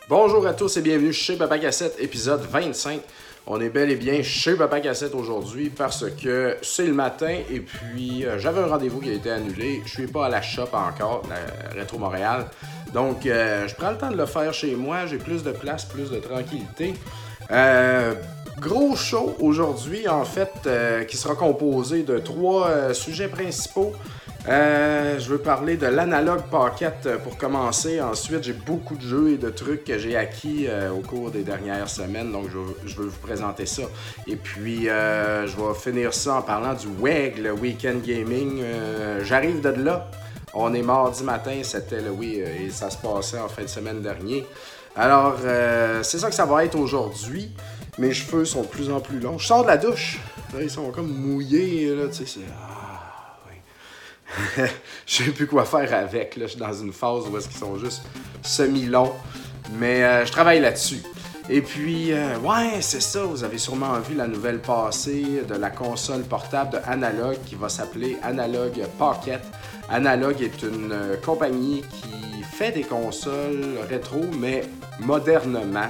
Bonjour à tous et bienvenue chez Papa Cassette, épisode 25. On est bel et bien chez Papa Cassette aujourd'hui parce que c'est le matin et puis j'avais un rendez-vous qui a été annulé. Je suis pas à la shop encore, la Rétro Montréal. Donc je prends le temps de le faire chez moi, j'ai plus de place, plus de tranquillité. Gros show aujourd'hui en fait qui sera composé de 3 sujets principaux. Je veux parler de l'Analog Pocket pour commencer. Ensuite, j'ai beaucoup de jeux et de trucs que j'ai acquis au cours des dernières semaines. Donc, je veux vous présenter ça. Et puis, je vais finir ça en parlant du WEG, le Weekend Gaming. J'arrive de là. On est mardi matin, c'était le et ça se passait en fin de semaine dernier. Alors, c'est ça que ça va être aujourd'hui. Mes cheveux sont de plus en plus longs. Je sors de la douche. Là, ils sont comme mouillés. Là, tu sais, c'est... Je sais plus quoi faire avec, là. Je suis dans une phase où est-ce qu'ils sont juste semi-longs, mais je travaille là-dessus. Et puis, ouais, c'est ça, vous avez sûrement vu la nouvelle passée de la console portable de Analogue qui va s'appeler Analogue Pocket. Analogue est une compagnie qui fait des consoles rétro, mais modernement.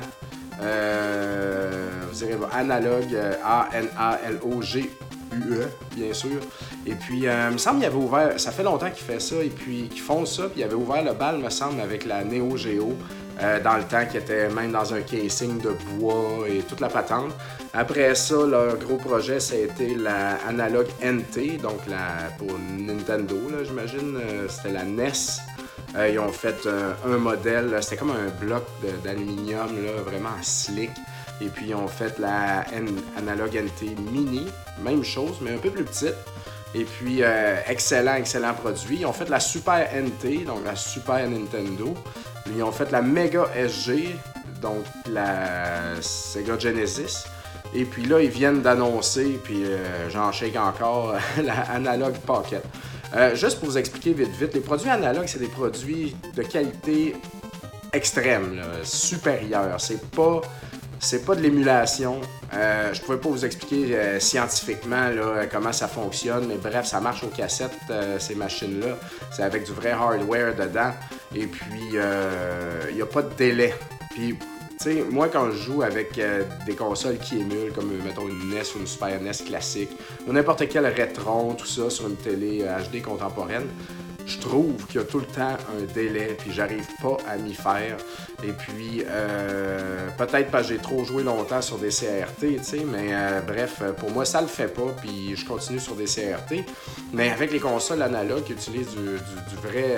Vous direz Analogue, A-N-A-L-O-G. UE, bien sûr. Et puis, il me semble qu'il avait ouvert, ça fait longtemps qu'il fait ça, et puis qu'ils font ça, puis il avait ouvert le bal, me semble, avec la Neo Geo, dans le temps, qui était même dans un casing de bois et toute la patente. Après ça, leur gros projet, ça a été la Analog NT, donc pour Nintendo, là, j'imagine, c'était la NES. Ils ont fait un modèle, c'était comme un bloc d'aluminium, là, vraiment slick. Et puis, ils ont fait la Analog NT Mini, même chose, mais un peu plus petite. Et puis, excellent produit. Ils ont fait la Super NT, donc la Super Nintendo. Ils ont fait la Mega SG, donc la Sega Genesis. Et puis là, ils viennent d'annoncer, puis j'en shake encore, la Analog Pocket. Juste pour vous expliquer vite, les produits analogues, c'est des produits de qualité extrême, là, supérieure. C'est pas de l'émulation. Je pouvais pas vous expliquer scientifiquement là, comment ça fonctionne, mais bref, ça marche aux cassettes, ces machines-là. C'est avec du vrai hardware dedans. Et puis, il n'y a pas de délai. Puis, tu sais, moi, quand je joue avec des consoles qui émulent, comme mettons une NES ou une Super NES classique, ou n'importe quel Retron, tout ça, sur une télé HD contemporaine, je trouve qu'il y a tout le temps un délai, puis j'arrive pas à m'y faire. Et puis, peut-être parce que j'ai trop joué longtemps sur des CRT, tu sais, mais bref, pour moi, ça le fait pas, puis je continue sur des CRT. Mais avec les consoles analogues qui utilisent du vrai...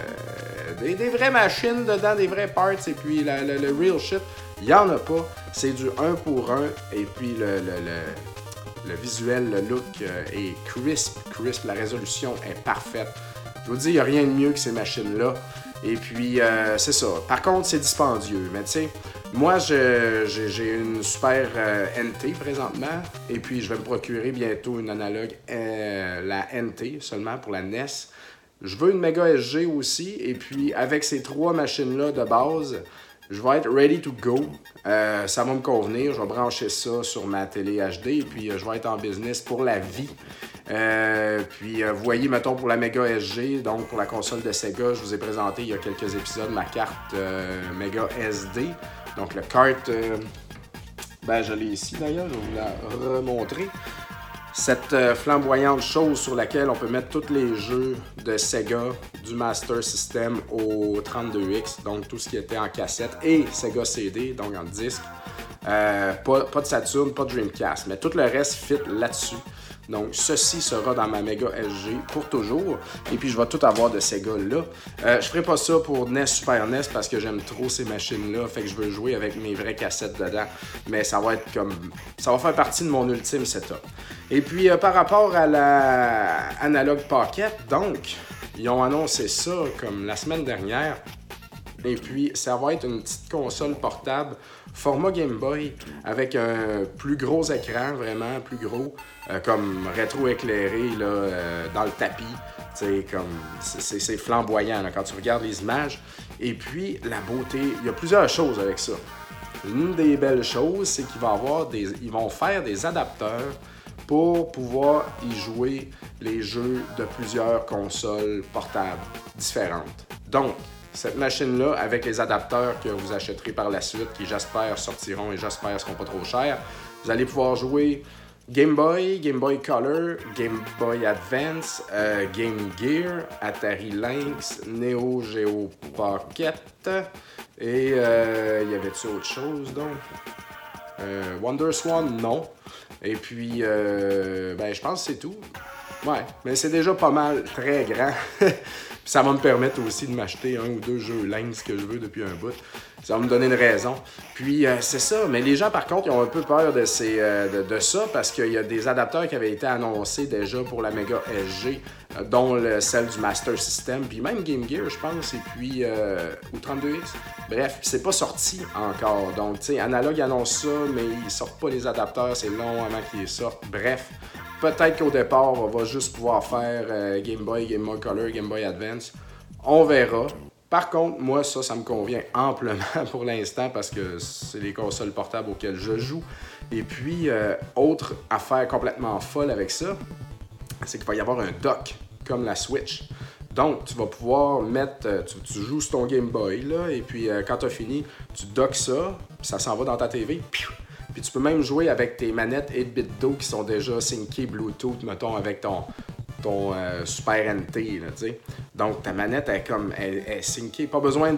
des vraies machines dedans, des vrais parts, et puis le real shit, il y en a pas. C'est du 1 pour 1, et puis le visuel, le look est crisp, la résolution est parfaite. Je vous dis, il n'y a rien de mieux que ces machines-là. Et puis, c'est ça. Par contre, c'est dispendieux. Mais tu sais, moi, j'ai une Super NT présentement. Et puis, je vais me procurer bientôt une analogue, la NT seulement pour la NES. Je veux une Mega SG aussi. Et puis, avec ces 3 machines-là de base, je vais être ready to go. Ça va me convenir. Je vais brancher ça sur ma télé HD. Et puis, je vais être en business pour la vie. Puis vous voyez, mettons, pour la Mega SG, donc pour la console de Sega, je vous ai présenté il y a quelques épisodes ma carte Mega SD. Donc le carte, je l'ai ici d'ailleurs, je vais vous la remontrer. Cette flamboyante chose sur laquelle on peut mettre tous les jeux de Sega, du Master System au 32X, donc tout ce qui était en cassette, et Sega CD, donc en disque. Pas de Saturn, pas de Dreamcast, mais tout le reste fit là-dessus. Donc, ceci sera dans ma Mega SG pour toujours. Et puis, je vais tout avoir de Sega là. Je ferai pas ça pour NES, Super NES parce que j'aime trop ces machines-là. Fait que je veux jouer avec mes vraies cassettes dedans. Mais ça va être comme... ça va faire partie de mon ultime setup. Et puis, par rapport à la Analog Pocket, donc, ils ont annoncé ça comme la semaine dernière. Et puis, ça va être une petite console portable format Game Boy avec un plus gros écran, vraiment plus gros, comme rétro-éclairé là, dans le tapis. C'est flamboyant là, quand tu regardes les images. Et puis, la beauté, il y a plusieurs choses avec ça. Une des belles choses, c'est ils vont faire des adapteurs pour pouvoir y jouer les jeux de plusieurs consoles portables différentes. Donc, cette machine-là, avec les adapteurs que vous achèterez par la suite, qui j'espère sortiront et j'espère ne seront pas trop chers, vous allez pouvoir jouer Game Boy, Game Boy Color, Game Boy Advance, Game Gear, Atari Lynx, Neo Geo Pocket et y avait-tu autre chose donc? Wonder Swan, non. Et puis, je pense que c'est tout. Ouais, mais c'est déjà pas mal, très grand. Ça va me permettre aussi de m'acheter 1 ou 2 jeux Lynx que je veux depuis un bout. Ça va me donner une raison. Puis c'est ça, mais les gens par contre, ils ont un peu peur de ça parce qu'il y a des adapteurs qui avaient été annoncés déjà pour la Mega SG, dont celle du Master System, puis même Game Gear, je pense, et puis ou 32X. Bref, c'est pas sorti encore. Donc, tu sais, Analog annonce ça, mais ils sortent pas les adapteurs, c'est long avant qu'ils sortent. Bref. Peut-être qu'au départ, on va juste pouvoir faire Game Boy Color, Game Boy Advance. On verra. Par contre, moi, ça me convient amplement pour l'instant parce que c'est les consoles portables auxquelles je joue. Et puis, autre affaire complètement folle avec ça, c'est qu'il va y avoir un dock comme la Switch. Donc, tu vas pouvoir mettre, tu joues sur ton Game Boy, là, et puis quand tu as fini, tu docks ça, puis ça s'en va dans ta TV. Puis tu peux même jouer avec tes manettes 8-bit Do qui sont déjà syncées Bluetooth, mettons, avec ton Super NT, là, tu sais. Donc ta manette est syncée, pas besoin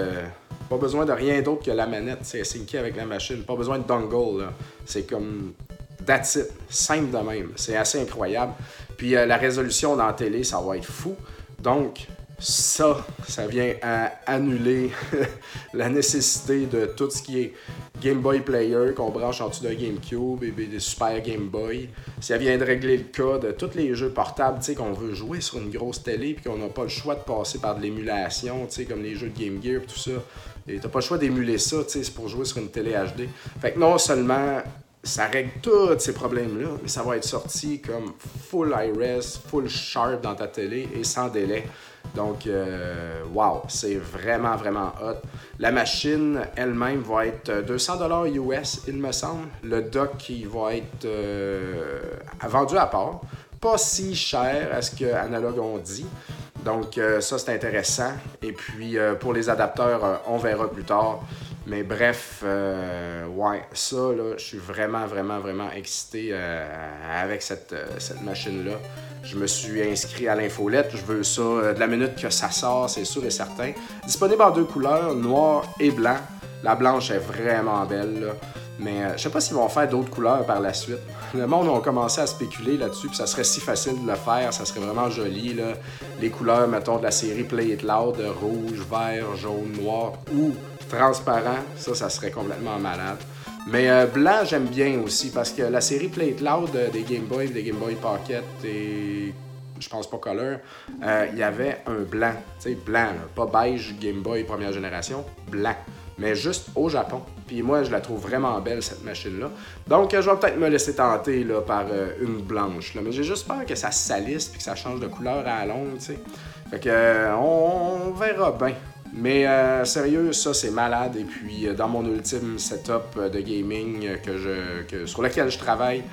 de rien d'autre que la manette, c'est syncée avec la machine, pas besoin de dongle, là. C'est comme that's it, simple de même, c'est assez incroyable. Puis la résolution dans la télé, ça va être fou. Donc ça vient à annuler la nécessité de tout ce qui est Game Boy Player qu'on branche en dessous d'un GameCube et des Super Game Boy. Ça vient de régler le cas de tous les jeux portables qu'on veut jouer sur une grosse télé puis qu'on n'a pas le choix de passer par de l'émulation, comme les jeux de Game Gear et tout ça. Et t'as pas le choix d'émuler ça, c'est pour jouer sur une télé HD. Fait que non seulement ça règle tous ces problèmes-là, mais ça va être sorti comme full high-res, full sharp dans ta télé et sans délai. Donc, wow, c'est vraiment, vraiment hot. La machine elle-même va être 200$ US, il me semble. Le dock qui va être vendu à part. Pas si cher à ce que Analog ont dit. Donc, ça, c'est intéressant. Et puis, pour les adapteurs, on verra plus tard. Mais bref, ouais, ça, là, je suis vraiment, vraiment, vraiment excité avec cette machine-là. Je me suis inscrit à l'infolette. Je veux ça de la minute que ça sort, c'est sûr et certain. Disponible en 2 couleurs, noir et blanc. La blanche est vraiment belle, là. Mais je sais pas s'ils vont faire d'autres couleurs par la suite. Le monde a commencé à spéculer là-dessus, puis ça serait si facile de le faire, ça serait vraiment joli, là. Les couleurs, mettons, de la série Play It Loud, rouge, vert, jaune, noir ou transparent, ça serait complètement malade. Mais blanc, j'aime bien aussi, parce que la série Play It Loud des Game Boy, des Game Boy Pocket et je pense pas Color, il y avait un blanc, tu sais, blanc, là, pas beige Game Boy première génération, blanc. Mais juste au Japon. Puis moi, je la trouve vraiment belle, cette machine-là. Donc, je vais peut-être me laisser tenter là, par une blanche. Là. Mais j'ai juste peur que ça salisse puis que ça change de couleur à la longue, tu sais. Fait que, on verra bien. Mais sérieux, ça, c'est malade. Et puis, dans mon ultime setup de gaming sur lequel je travaille,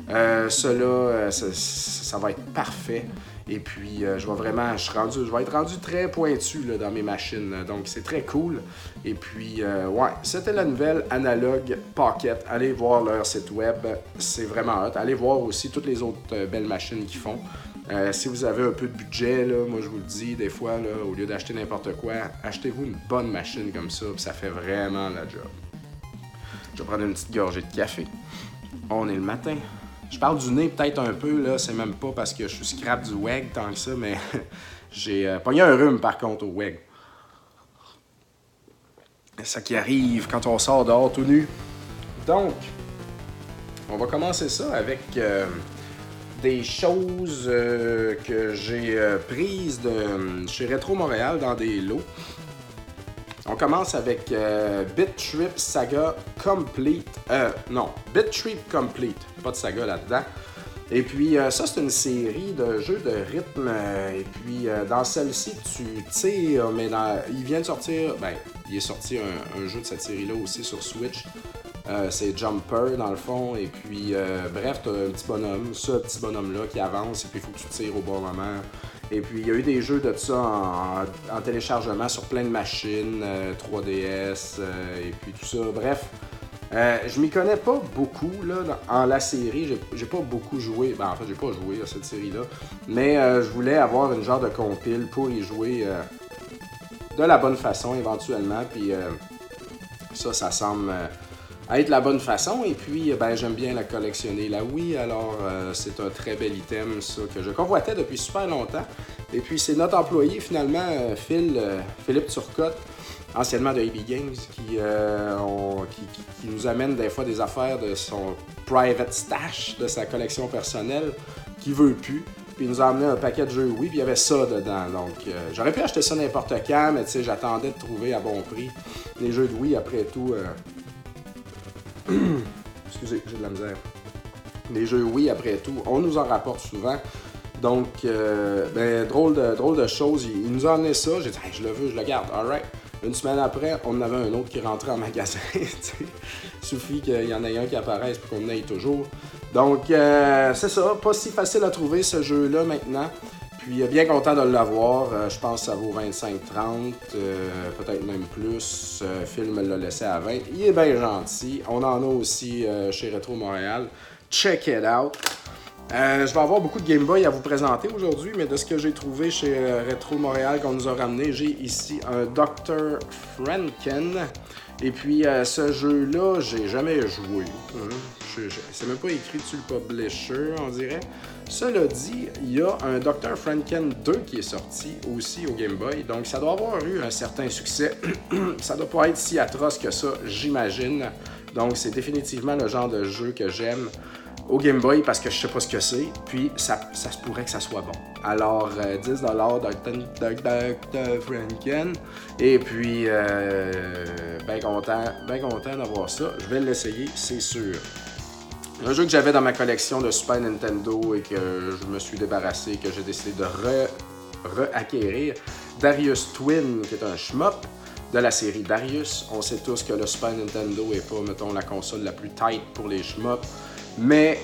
ça va être parfait. Et puis, je vais être rendu très pointu là, dans mes machines. Donc, c'est très cool. Et puis, ouais, c'était la nouvelle Analog Pocket. Allez voir leur site web. C'est vraiment hot. Allez voir aussi toutes les autres belles machines qu'ils font. Si vous avez un peu de budget, là, moi, je vous le dis, des fois, là, au lieu d'acheter n'importe quoi, achetez-vous une bonne machine comme ça. Puis ça fait vraiment la job. Je vais prendre une petite gorgée de café. On est le matin. Je parle du nez peut-être un peu, là, c'est même pas parce que je suis scrap du WEG tant que ça, mais j'ai pogné un rhume par contre au WEG. C'est ça qui arrive quand on sort dehors tout nu. Donc, on va commencer ça avec des choses que j'ai prises de chez Retro Montréal dans des lots. On commence avec Beat Trip Saga Complete. Non, Beat Trip Complete. Pas de saga là-dedans. Et puis, ça, c'est une série de jeux de rythme. Et puis, dans celle-ci, tu tires, mais il vient de sortir... Ben, il est sorti un jeu de cette série-là aussi sur Switch. C'est Jumper, dans le fond. Et puis, bref, t'as un petit bonhomme. Ce petit bonhomme-là qui avance. Et puis, il faut que tu tires au bon moment. Et puis, il y a eu des jeux de ça en téléchargement sur plein de machines, 3DS, et puis tout ça. Bref, je m'y connais pas beaucoup là, en la série. J'ai pas beaucoup joué. Ben, en fait, j'ai pas joué à cette série-là. Mais je voulais avoir une genre de compile pour y jouer de la bonne façon éventuellement. Puis ça semble être la bonne façon. Et puis, ben, j'aime bien la collectionner, la Wii. Alors, c'est un très bel item, ça, que je convoitais depuis super longtemps. Et puis, c'est notre employé, finalement, Philippe Turcotte, anciennement de AB Games, qui nous amène des fois des affaires de son private stash, de sa collection personnelle, qui veut plus. Puis il nous a amené un paquet de jeux Wii, puis il y avait ça dedans. Donc, j'aurais pu acheter ça n'importe quand, mais tu sais, j'attendais de trouver à bon prix les jeux de Wii, après tout. Excusez, j'ai de la misère. Les jeux Wii, après tout, on nous en rapporte souvent. Donc, ben, drôle de chose. Il nous a amené ça. J'ai dit, hey, je le veux, je le garde. Alright. Une semaine après, on en avait un autre qui rentrait en magasin. Il suffit qu'il y en ait un qui apparaisse et qu'on en ait toujours. Donc, c'est ça. Pas si facile à trouver ce jeu-là maintenant. Puis, bien content de l'avoir. Je pense que ça vaut 25-30, peut-être même plus. Phil me l'a laissé à 20. Il est bien gentil. On en a aussi chez Retro Montréal. Check it out. Je vais avoir beaucoup de Game Boy à vous présenter aujourd'hui, mais de ce que j'ai trouvé chez Retro Montréal qu'on nous a ramené, j'ai ici un Dr. Franken. Et puis ce jeu-là, j'ai jamais joué. C'est même pas écrit sur le publisher, on dirait. Cela dit, il y a un Dr. Franken 2 qui est sorti aussi au Game Boy, donc ça doit avoir eu un certain succès. Ça doit pas être si atroce que ça, j'imagine. Donc c'est définitivement le genre de jeu que j'aime au Game Boy parce que je sais pas ce que c'est, puis ça se pourrait que ça soit bon. Alors, 10$ Dr. Franken, et puis, bien content d'avoir ça. Je vais l'essayer, c'est sûr. Un jeu que j'avais dans ma collection de Super Nintendo et que je me suis débarrassé, que j'ai décidé de re-acquérir, Darius Twin, qui est un shmup de la série Darius. On sait tous que le Super Nintendo n'est pas, mettons, la console la plus tight pour les shmups. Mais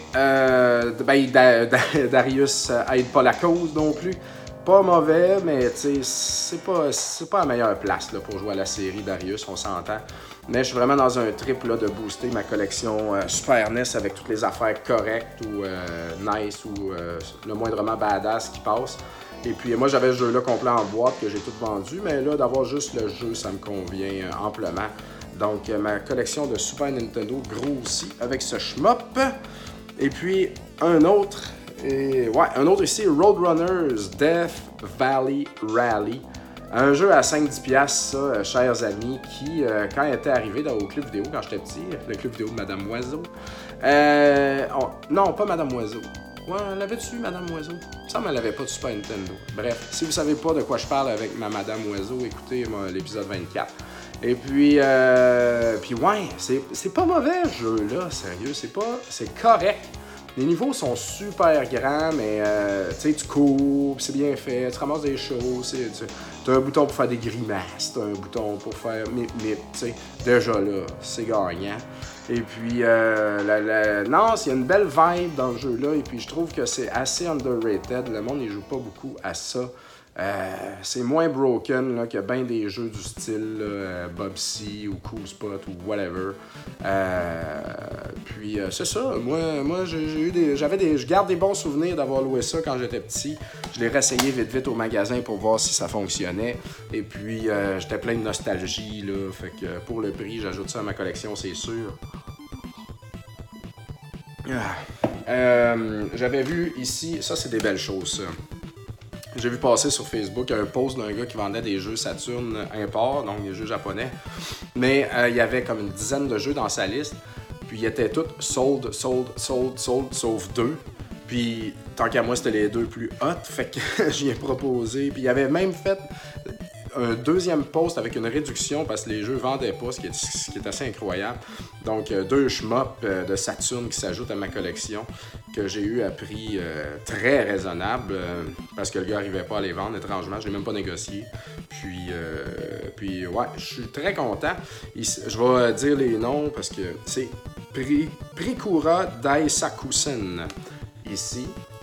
Darius aide pas la cause non plus. Pas mauvais, mais c'est pas la meilleure place là, pour jouer à la série Darius, on s'entend. Mais je suis vraiment dans un trip là, de booster ma collection Super NES avec toutes les affaires correctes ou nice ou le moindrement badass qui passe. Et puis moi j'avais ce jeu-là complet en boîte que j'ai tout vendu, mais là d'avoir juste le jeu, ça me convient amplement. Donc, ma collection de Super Nintendo grossit avec ce shmup. Et puis, un autre ici, Roadrunners Death Valley Rally. Un jeu à 5-10$, ça, chers amis, qui, quand il était arrivé au club vidéo, quand j'étais petit, le club vidéo de Madame Oiseau. Non, pas Madame Oiseau. Ouais, l'avais-tu, Madame Oiseau? Ça, elle l'avait pas de Super Nintendo. Bref, si vous savez pas de quoi je parle avec ma Madame Oiseau, écoutez l'épisode 24. Et puis ouais, c'est pas mauvais ce jeu-là, sérieux, c'est correct. Les niveaux sont super grands, mais tu sais, tu cours, c'est bien fait, tu ramasses des choses, t'as un bouton pour faire des grimaces, t'as un bouton pour faire tu sais, déjà là, c'est gagnant. Et puis, non, il y a une belle vibe dans le jeu-là, et puis je trouve que c'est assez underrated, le monde ne joue pas beaucoup à ça. C'est moins broken là, que bien des jeux du style Bubsy ou Cool Spot ou whatever. Puis c'est ça. Moi je garde des bons souvenirs d'avoir loué ça quand j'étais petit. Je l'ai réessayé vite au magasin pour voir si ça fonctionnait. Et puis j'étais plein de nostalgie là. Fait que pour le prix, j'ajoute ça à ma collection, c'est sûr. J'avais vu ici, ça c'est des belles choses ça. J'ai vu passer sur Facebook un post d'un gars qui vendait des jeux Saturn import, donc des jeux japonais. Mais il y avait comme une dizaine de jeux dans sa liste. Puis ils étaient tous sold, sauf 2. Puis tant qu'à moi, c'était les 2 plus hot. Fait que j'y ai proposé. Puis il avait même fait un deuxième post avec une réduction parce que les jeux vendaient pas, ce qui est assez incroyable. Donc 2 shmups de Saturn qui s'ajoutent à ma collection que j'ai eu à prix très raisonnable parce que le gars n'arrivait pas à les vendre étrangement, je l'ai même pas négocié. Puis ouais, je suis très content. Je vais dire les noms parce que c'est Prikura Daisakusen ici.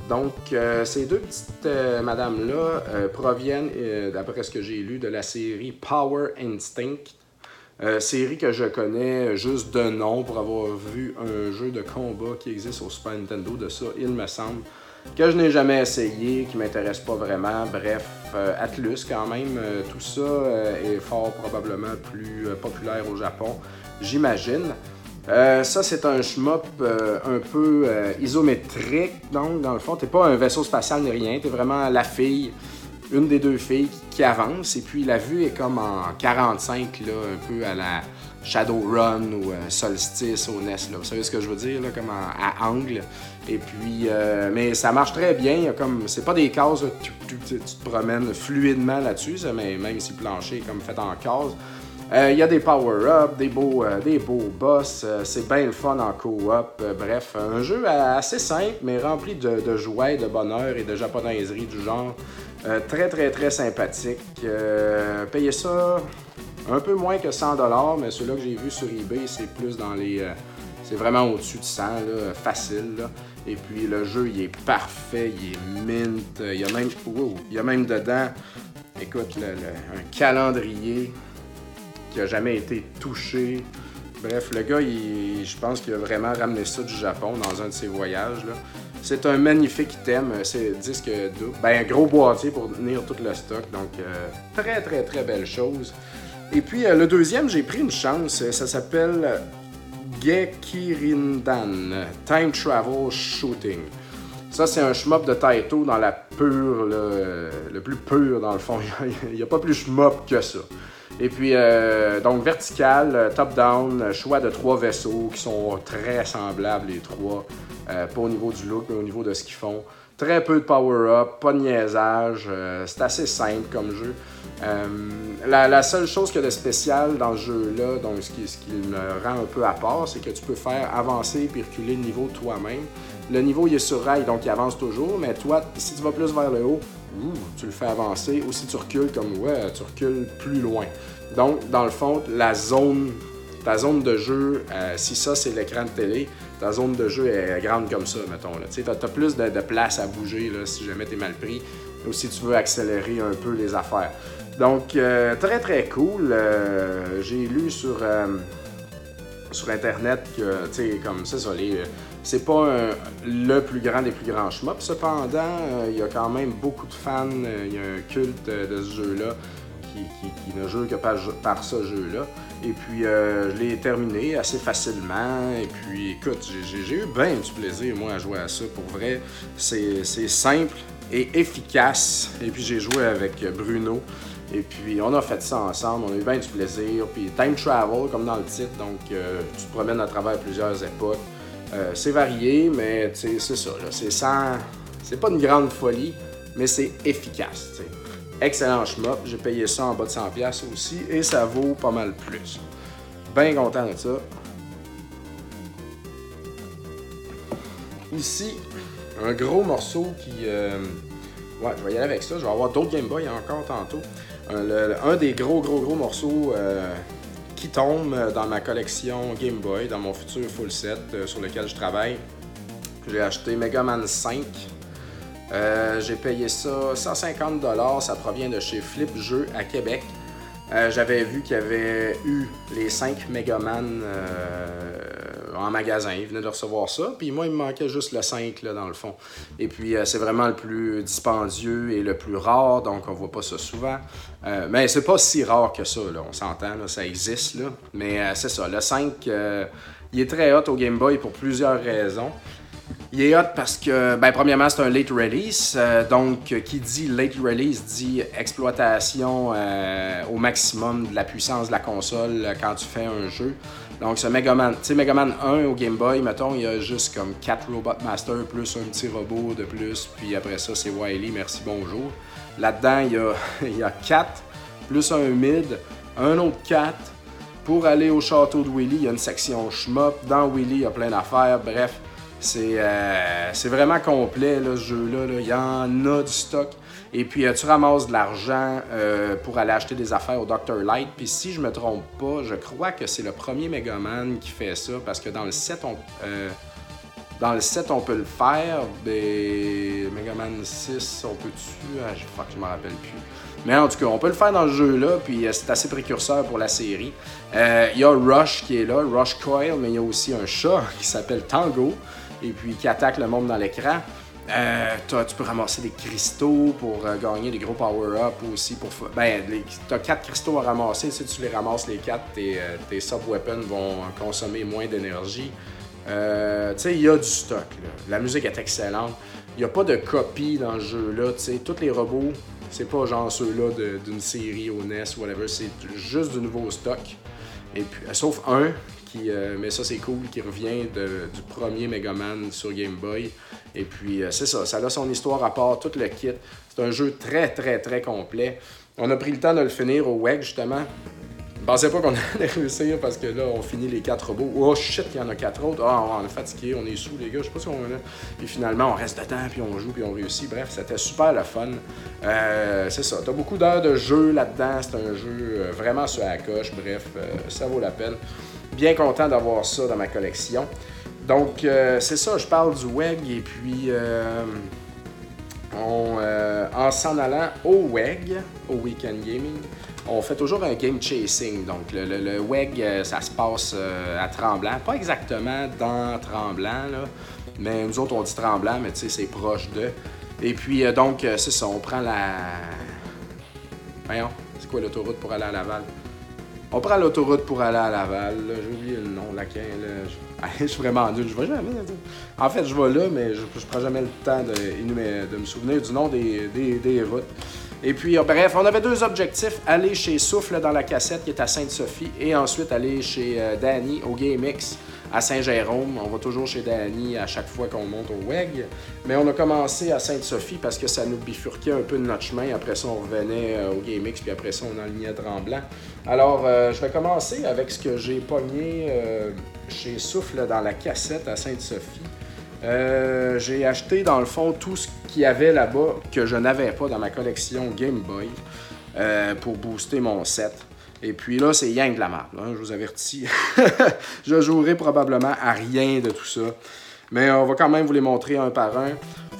Donc, ces deux petites madames-là proviennent, d'après ce que j'ai lu, de la série Power Instinct. Série que je connais juste de nom pour avoir vu un jeu de combat qui existe au Super Nintendo de ça, il me semble, que je n'ai jamais essayé, qui m'intéresse pas vraiment. Bref, Atlus quand même, tout ça est fort probablement plus populaire au Japon, j'imagine. Ça, c'est un shmup un peu isométrique, donc dans le fond, t'es pas un vaisseau spatial ni rien, t'es vraiment la fille, une des deux filles qui avance, et puis la vue est comme en 45, là, un peu à la Shadowrun ou Solstice au NES, là. Vous savez ce que je veux dire, là, comme à angle. Et puis, mais ça marche très bien, c'est pas des cases, là, tu te promènes fluidement là-dessus, mais même si le plancher est comme fait en cases. Il y a des power-ups, des beaux boss, c'est bien le fun en co-op. Bref, un jeu assez simple, mais rempli de joie, de bonheur et de japonaiserie du genre. Très, très, très sympathique. Payez ça un peu moins que 100$, mais celui-là que j'ai vu sur eBay, c'est plus dans les... c'est vraiment au-dessus de 100$, là, facile. Là. Et puis le jeu, il est parfait, il est mint. Il y a même dedans, écoute, un calendrier qui n'a jamais été touché. Bref, le gars, je pense qu'il a vraiment ramené ça du Japon dans un de ses voyages. Là. C'est un magnifique item, c'est disque double. Ben, un gros boîtier pour tenir tout le stock, donc très très très belle chose. Et puis le deuxième, j'ai pris une chance, ça s'appelle Gekirindan, Time Travel Shooting. Ça, c'est un shmup de Taito dans la pure, le plus pur dans le fond. Il n'y a pas plus shmup que ça. Et puis, donc vertical, top-down, choix de 3 vaisseaux qui sont très semblables les trois, pas au niveau du look, mais au niveau de ce qu'ils font. Très peu de power-up, pas de niaisage, c'est assez simple comme jeu. La seule chose qu'il y a de spécial dans ce jeu-là, donc ce qui me rend un peu à part, c'est que tu peux faire avancer et reculer le niveau toi-même. Le niveau, il est sur rail, donc il avance toujours, mais toi, si tu vas plus vers le haut, tu le fais avancer, ou si tu recules tu recules plus loin. Donc, dans le fond, ta zone de jeu, si ça c'est l'écran de télé, ta zone de jeu est grande comme ça, mettons. Tu as plus de place à bouger là, si jamais tu es mal pris, ou si tu veux accélérer un peu les affaires. Donc, très très cool. J'ai lu sur Internet que, tu sais, comme ça, c'est pas le plus grand des plus grands shmups. Cependant, il y a quand même beaucoup de fans. Il y a un culte de ce jeu-là qui ne joue que par ce jeu-là. Et puis, je l'ai terminé assez facilement. Et puis, écoute, j'ai eu bien du plaisir, moi, à jouer à ça. Pour vrai, c'est simple et efficace. Et puis, j'ai joué avec Bruno. Et puis, on a fait ça ensemble, on a eu bien du plaisir. Puis, time travel, comme dans le titre, donc tu te promènes à travers plusieurs époques. C'est varié, mais c'est ça. C'est pas une grande folie, mais c'est efficace. T'sais. Excellent shmup. J'ai payé ça en bas de 100$ aussi, et ça vaut pas mal plus. Bien content de ça. Ici, un gros morceau qui... ouais, je vais y aller avec ça. Je vais avoir d'autres Game Boy encore tantôt. Un des gros morceaux qui tombe dans ma collection Game Boy, dans mon futur full set sur lequel je travaille. J'ai acheté Mega Man 5. J'ai payé ça 150$. Ça provient de chez Flip Jeux à Québec. J'avais vu qu'il y avait eu les 5 Mega Man en magasin. Ils venaient de recevoir ça. Puis moi, il me manquait juste le 5 là, dans le fond. Et puis, c'est vraiment le plus dispendieux et le plus rare. Donc, on voit pas ça souvent. Mais c'est pas si rare que ça. Là, on s'entend. Là, ça existe. Là. Mais c'est ça. Le 5, il est très hot au Game Boy pour plusieurs raisons. Il est hot parce que, premièrement, c'est un late release. Donc, qui dit late release dit exploitation au maximum de la puissance de la console quand tu fais un jeu. Donc, ce Mega Man, tu sais, Mega Man 1 au Game Boy, mettons, il y a juste comme 4 Robot Master plus un petit robot de plus. Puis après ça, c'est Wily, merci, bonjour. Là-dedans, il y a 4 plus un mid, un autre 4. Pour aller au château de Willy, il y a une section shmup. Dans Willy, il y a plein d'affaires. Bref. C'est vraiment complet, là, ce jeu-là. Là. Il y en a du stock. Et puis, tu ramasses de l'argent pour aller acheter des affaires au Dr. Light. Puis, si je me trompe pas, je crois que c'est le premier Mega Man qui fait ça. Parce que dans le set, Dans le 7, on peut le faire. Mega Man 6, on peut-tu? Je m'en rappelle plus. Mais en tout cas, on peut le faire dans le jeu-là, puis c'est assez précurseur pour la série. Il y a Rush qui est là, Rush Coil, mais il y a aussi un chat qui s'appelle Tango, et puis qui attaque le monde dans l'écran. Tu peux ramasser des cristaux pour gagner des gros power-ups aussi. T'as 4 cristaux à ramasser. Si tu les ramasses les 4, tes sub-weapons vont consommer moins d'énergie. Tu sais, il y a du stock. Là. La musique est excellente. Il n'y a pas de copie dans le jeu-là. Tu sais, tous les robots, c'est pas genre ceux-là d'une série au NES ou whatever. C'est juste du nouveau stock. Et puis, sauf un, mais ça c'est cool, qui revient du premier Mega Man sur Game Boy. Et puis, c'est ça a son histoire à part, tout le kit. C'est un jeu très, très, très complet. On a pris le temps de le finir au WEG, justement. Je pensais pas qu'on allait réussir parce que là, on finit les 4 robots. Oh shit, il y en a 4 autres. On est fatigué, on est sous, les gars. Je sais pas si on est là. Puis finalement, on reste dedans, puis on joue, puis on réussit. Bref, c'était super le fun. C'est ça. T'as beaucoup d'heures de jeu là-dedans. C'est un jeu vraiment sur la coche. Bref, ça vaut la peine. Bien content d'avoir ça dans ma collection. Donc, c'est ça. Je parle du WEG et puis... en s'en allant au WEG, au Weekend Gaming, on fait toujours un game chasing. Donc, le WEG, ça se passe à Tremblant. Pas exactement dans Tremblant, là, mais nous autres, on dit Tremblant, mais tu sais, c'est proche de. Et puis, donc, c'est ça, on prend la... Voyons, c'est quoi l'autoroute pour aller à Laval? On prend l'autoroute pour aller à Laval. J'ai oublié le nom, laquelle. Je suis vraiment nul, je vais jamais. En fait, je vais là, mais je prends jamais le temps de me souvenir du nom des routes. Et puis, bref, on avait 2 objectifs. Aller chez Souffle dans la cassette, qui est à Sainte-Sophie, et ensuite aller chez Danny au GameX à Saint-Jérôme. On va toujours chez Danny à chaque fois qu'on monte au WEG. Mais on a commencé à Sainte-Sophie parce que ça nous bifurquait un peu de notre chemin. Après ça, on revenait au GameX, puis après ça, on enlignait Tremblant. Alors, je vais commencer avec ce que j'ai pogné chez Souffle dans la cassette à Sainte-Sophie. J'ai acheté dans le fond tout ce qu'il y avait là-bas que je n'avais pas dans ma collection Game Boy pour booster mon set. Et puis là, c'est rien de la merde, hein, je vous avertis. Je jouerai probablement à rien de tout ça. Mais on va quand même vous les montrer un par un.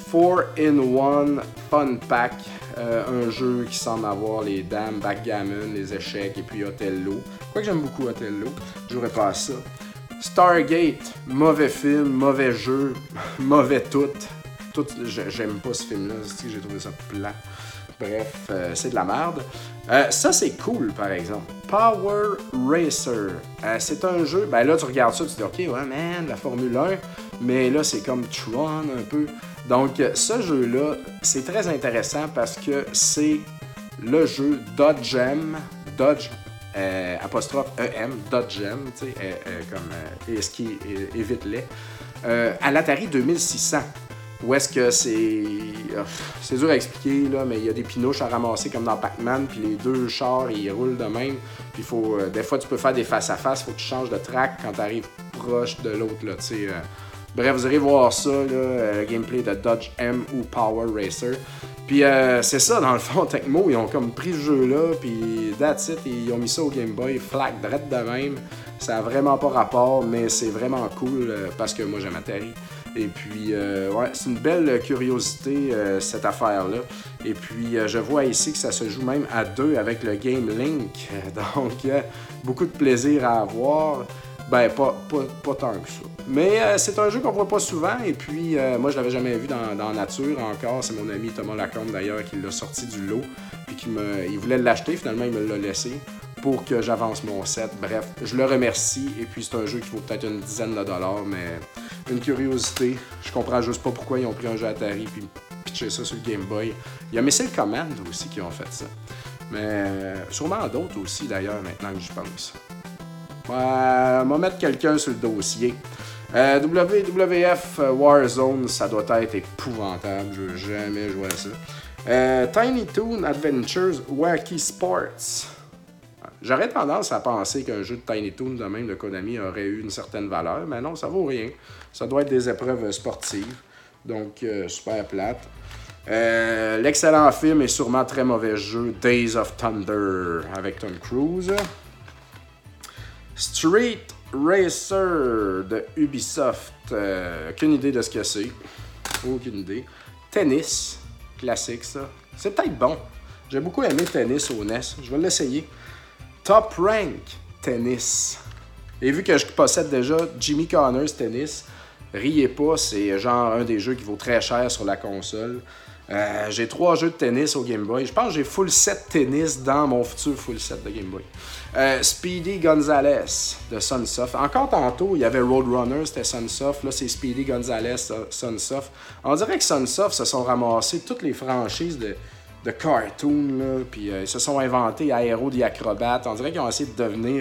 4-in-1 Fun Pack. Un jeu qui semble avoir les dames, backgammon, les échecs et puis Othello. Quoique j'aime beaucoup Othello, je jouerai pas à ça. Stargate, mauvais film, mauvais jeu, mauvais tout. J'aime pas ce film-là, j'ai trouvé ça plat. Bref, c'est de la merde. Ça, c'est cool, par exemple. Power Racer. C'est un jeu... Ben là, tu regardes ça, tu te dis, OK, ouais, man, la Formule 1. Mais là, c'est comme Tron, un peu. Donc, ce jeu-là, c'est très intéressant parce que c'est le jeu Dodgem. Dodge, apostrophe EM, Dodgem, tu sais, comme ESKI, évite-les. À l'Atari 2600. Où est-ce que c'est dur à expliquer, là, mais il y a des pinouches à ramasser comme dans Pac-Man, puis les 2 chars, ils roulent de même. Puis des fois, tu peux faire des face-à-face, il faut que tu changes de track quand tu arrives proche de l'autre, là, tu sais. Bref, vous irez voir ça, là, gameplay de Dodge M ou Power Racer. Puis c'est ça, dans le fond, Tecmo, ils ont comme pris ce jeu-là, puis that's it, ils ont mis ça au Game Boy, flag, direct de même. Ça a vraiment pas rapport, mais c'est vraiment cool, parce que moi, j'aime Atari. Et puis, ouais, c'est une belle curiosité, cette affaire-là. Et puis, je vois ici que ça se joue même à 2 avec le Game Link. Donc, beaucoup de plaisir à avoir. Ben, pas tant que ça. Mais c'est un jeu qu'on voit pas souvent. Et puis, moi, je l'avais jamais vu dans nature encore. C'est mon ami Thomas Lacombe, d'ailleurs, qui l'a sorti du lot. Puis il voulait l'acheter. Finalement, il me l'a laissé pour que j'avance mon set. Bref, je le remercie. Et puis, c'est un jeu qui vaut peut-être une dizaine de dollars, mais une curiosité. Je comprends juste pas pourquoi ils ont pris un jeu Atari puis pitché ça sur le Game Boy. Il y a Missile Command aussi qui ont fait ça. Mais sûrement d'autres aussi, d'ailleurs, maintenant que j'y pense. On va mettre quelqu'un sur le dossier. WWF Warzone, ça doit être épouvantable. Je veux jamais jouer à ça. Tiny Toon Adventures Wacky Sports. J'aurais tendance à penser qu'un jeu de Tiny Toon de même de Konami aurait eu une certaine valeur, mais non, ça vaut rien. Ça doit être des épreuves sportives, donc super plate. L'excellent film et sûrement très mauvais jeu Days of Thunder avec Tom Cruise. Street Racer de Ubisoft. Aucune idée de ce que c'est. Aucune idée. Tennis. Classique, ça. C'est peut-être bon. J'ai beaucoup aimé Tennis au NES. Je vais l'essayer. Top Rank Tennis. Et vu que je possède déjà Jimmy Connors Tennis, riez pas, c'est genre un des jeux qui vaut très cher sur la console. J'ai 3 jeux de tennis au Game Boy. Je pense que j'ai full set tennis dans mon futur full set de Game Boy. Speedy Gonzales de Sunsoft. Encore tantôt, il y avait Roadrunner, c'était Sunsoft. Là, c'est Speedy Gonzales, Sunsoft. On dirait que Sunsoft se sont ramassés toutes les franchises de cartoon, là, puis ils se sont inventés Aéro des acrobates. On dirait qu'ils ont essayé de devenir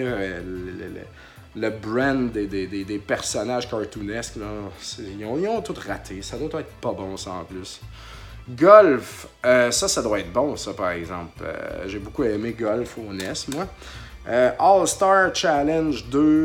le brand des personnages cartoonesques. Là. Ils ont tout raté. Ça doit être pas bon, ça, en plus. Golf, ça doit être bon, ça, par exemple. J'ai beaucoup aimé Golf au NES, moi. All-Star Challenge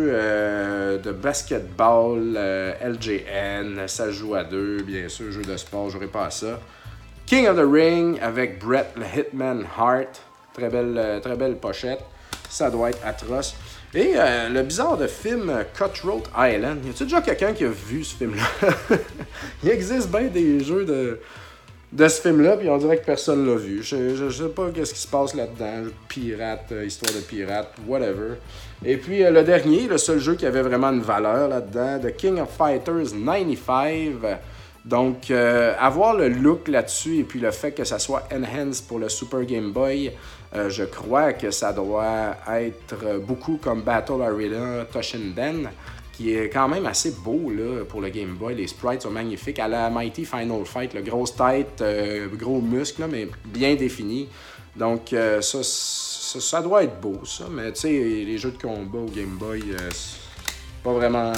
2 de basketball, LJN, ça joue à 2, bien sûr, jeu de sport, je n'aurai pas à ça. King of the Ring avec Bret le Hitman Hart, très belle pochette, ça doit être atroce. Et le bizarre de film Cutthroat Island, y a-t-il déjà quelqu'un qui a vu ce film-là? Il existe bien des jeux de ce film-là, puis on dirait que personne l'a vu. Je sais pas qu'est-ce qui se passe là-dedans. Pirate, histoire de pirate, whatever. Et puis le dernier, le seul jeu qui avait vraiment une valeur là-dedans, The King of Fighters 95. Donc, avoir le look là-dessus et puis le fait que ça soit enhanced pour le Super Game Boy, je crois que ça doit être beaucoup comme Battle Arena Toshinden, qui est quand même assez beau là, pour le Game Boy. Les sprites sont magnifiques. À la Mighty Final Fight, grosse tête, gros muscle, là, mais bien défini. Donc, ça doit être beau, ça. Mais tu sais, les jeux de combat au Game Boy, c'est pas vraiment...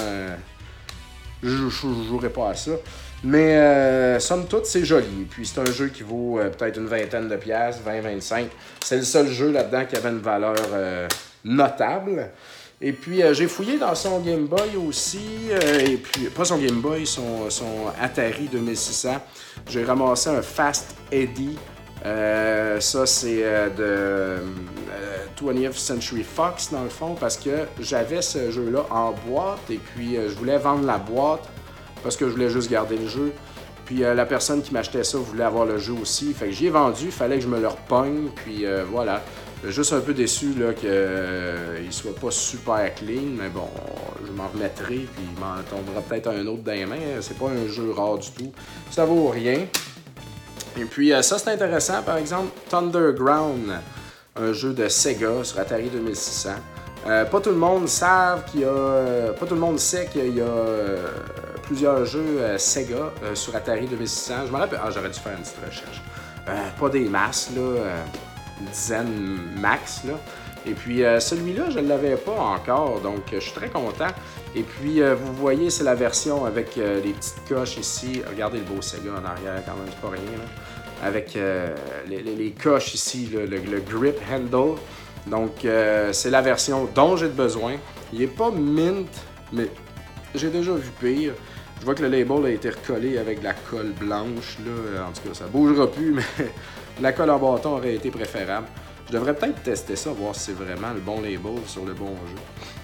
je jouerais pas à ça. Mais somme toute, c'est joli. Puis c'est un jeu qui vaut peut-être une vingtaine de piastres, 20-25. C'est le seul jeu là-dedans qui avait une valeur notable. Et puis j'ai fouillé dans son Game Boy aussi. Et puis, pas son Game Boy, son Atari 2600. J'ai ramassé un Fast Eddie. Ça, c'est de 20th Century Fox, dans le fond, parce que j'avais ce jeu-là en boîte. Et puis je voulais vendre la boîte parce que je voulais juste garder le jeu. Puis la personne qui m'achetait ça voulait avoir le jeu aussi. Fait que j'y ai vendu, il fallait que je me le repogne. Puis voilà. Juste un peu déçu là, qu'il soit pas super clean, mais bon, je m'en remettrai. Puis il m'en tombera peut-être un autre dans les mains. C'est pas un jeu rare du tout. Ça vaut rien. Et puis ça, c'est intéressant. Par exemple, Thunderground, un jeu de Sega sur Atari 2600. Pas tout le monde savent qu'il y a... Pas tout le monde sait qu'il y a plusieurs jeux Sega sur Atari 2600. Je me rappelle... Ah, j'aurais dû faire une petite recherche. Pas des masses, là. Une dizaine max, là. Et puis, celui-là, je ne l'avais pas encore, donc je suis très content. Et puis, vous voyez, c'est la version avec les petites coches ici. Regardez le beau Sega en arrière, quand même, c'est pas rien, là. Avec les coches ici, le grip handle. Donc, c'est la version dont j'ai besoin. Il n'est pas mint, mais j'ai déjà vu pire. Je vois que le label a été recollé avec de la colle blanche, là. En tout cas, ça ne bougera plus, mais la colle en bâton aurait été préférable. Je devrais peut-être tester ça, voir si c'est vraiment le bon label sur le bon jeu.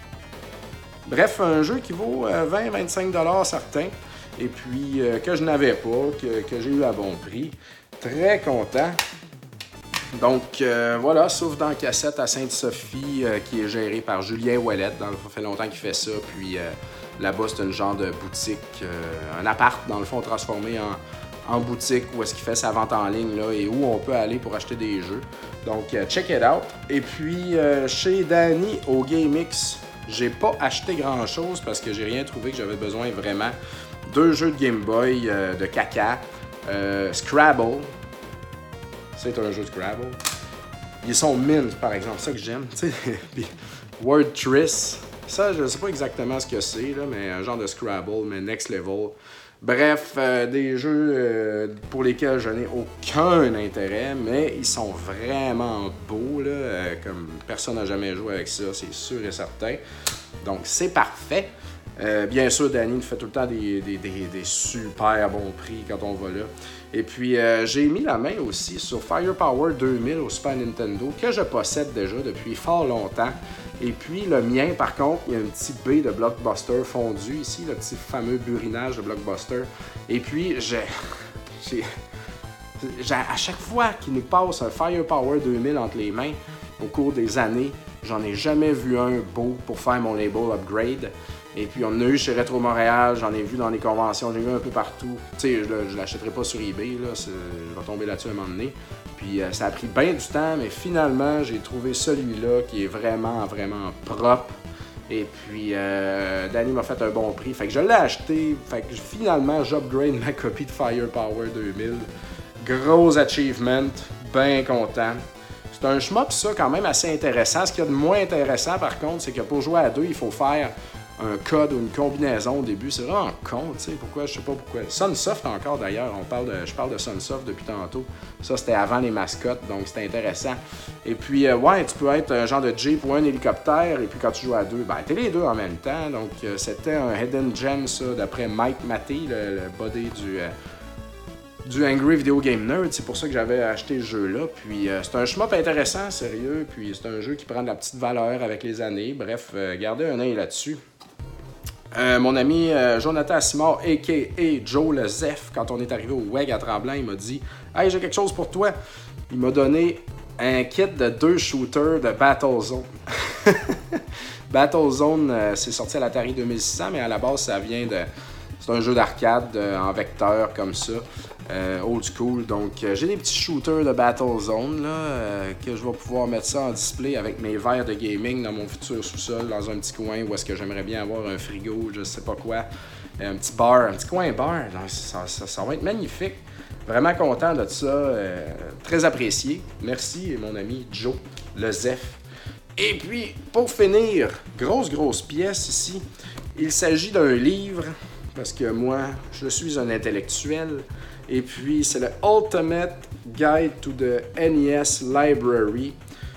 Bref, un jeu qui vaut 20-25$ certains, et puis que je n'avais pas, que j'ai eu à bon prix. Très content. Donc voilà, sauf dans la cassette à Sainte-Sophie, qui est gérée par Julien Ouellette. Ça fait longtemps qu'il fait ça, puis là-bas, c'est une genre de boutique, un appart, dans le fond, transformé en boutique où est-ce qu'il fait sa vente en ligne là, et où on peut aller pour acheter des jeux. Donc, check it out. Et puis, chez Danny, au GameX, j'ai pas acheté grand-chose parce que j'ai rien trouvé que j'avais besoin vraiment. 2 jeux de Game Boy de caca. Scrabble. C'est un jeu de Scrabble. Ils sont mint, par exemple, c'est ça que j'aime. Puis Word Tris. Ça, je sais pas exactement ce que c'est, là, mais un genre de Scrabble, mais next level. Bref, des jeux pour lesquels je n'ai aucun intérêt, mais ils sont vraiment beaux, là, comme personne n'a jamais joué avec ça, c'est sûr et certain. Donc, c'est parfait. Bien sûr, Danny nous fait tout le temps des super bons prix quand on va là. Et puis, j'ai mis la main aussi sur Firepower 2000 au Super Nintendo, que je possède déjà depuis fort longtemps. Et puis le mien, par contre, il y a un petit B de Blockbuster fondu ici, le petit fameux burinage de Blockbuster. Et puis, à chaque fois qu'il nous passe un Firepower 2000 entre les mains, au cours des années, j'en ai jamais vu un beau pour faire mon label upgrade. Et puis, on en a eu chez Retro Montréal, j'en ai vu dans les conventions, j'en ai vu un peu partout. Tu sais, je l'achèterai pas sur eBay, là, je vais tomber là-dessus à un moment donné. Puis, ça a pris bien du temps, mais finalement, j'ai trouvé celui-là qui est vraiment, vraiment propre. Et puis, Danny m'a fait un bon prix. Fait que je l'ai acheté. Fait que finalement, j'upgrade ma copie de Firepower 2000. Gros achievement, bien content. C'est un shmup, ça, quand même assez intéressant. Ce qu'il y a de moins intéressant, par contre, c'est que pour jouer à deux, il faut faire un code ou une combinaison au début. C'est vraiment con, tu sais, pourquoi, je sais pas pourquoi. Sunsoft encore, d'ailleurs, je parle de Sunsoft depuis tantôt. Ça, c'était avant les mascottes, donc c'était intéressant. Et puis, ouais, tu peux être un genre de Jeep ou un hélicoptère, et puis quand tu joues à deux, ben, t'es les deux en même temps. Donc, c'était un Hidden Gem, ça, d'après Mike Matty, le body du Angry Video Game Nerd. C'est pour ça que j'avais acheté le jeu-là. Puis c'est un shmup intéressant, sérieux. Puis c'est un jeu qui prend de la petite valeur avec les années. Bref, gardez un œil là-dessus. Mon ami Jonathan Asimard, a.k.a. Joe le Zef, quand on est arrivé au WEG à Tremblant, il m'a dit « Hey, j'ai quelque chose pour toi! » Il m'a donné un kit de 2 shooters de Battlezone. Battlezone, c'est sorti à l'Atari 2600, mais à la base, ça vient de... C'est un jeu d'arcade en vecteur comme ça, old school. Donc, j'ai des petits shooters de Battlezone là, que je vais pouvoir mettre ça en display avec mes verres de gaming dans mon futur sous-sol, dans un petit coin où est-ce que j'aimerais bien avoir un frigo, je sais pas quoi, un petit bar, un petit coin bar. Donc, ça va être magnifique. Vraiment content de ça, très apprécié. Merci mon ami Joe, le Zef. Et puis, pour finir, grosse pièce ici. Il s'agit d'un livre. Parce que moi, je suis un intellectuel. Et puis, c'est le Ultimate Guide to the NES Library.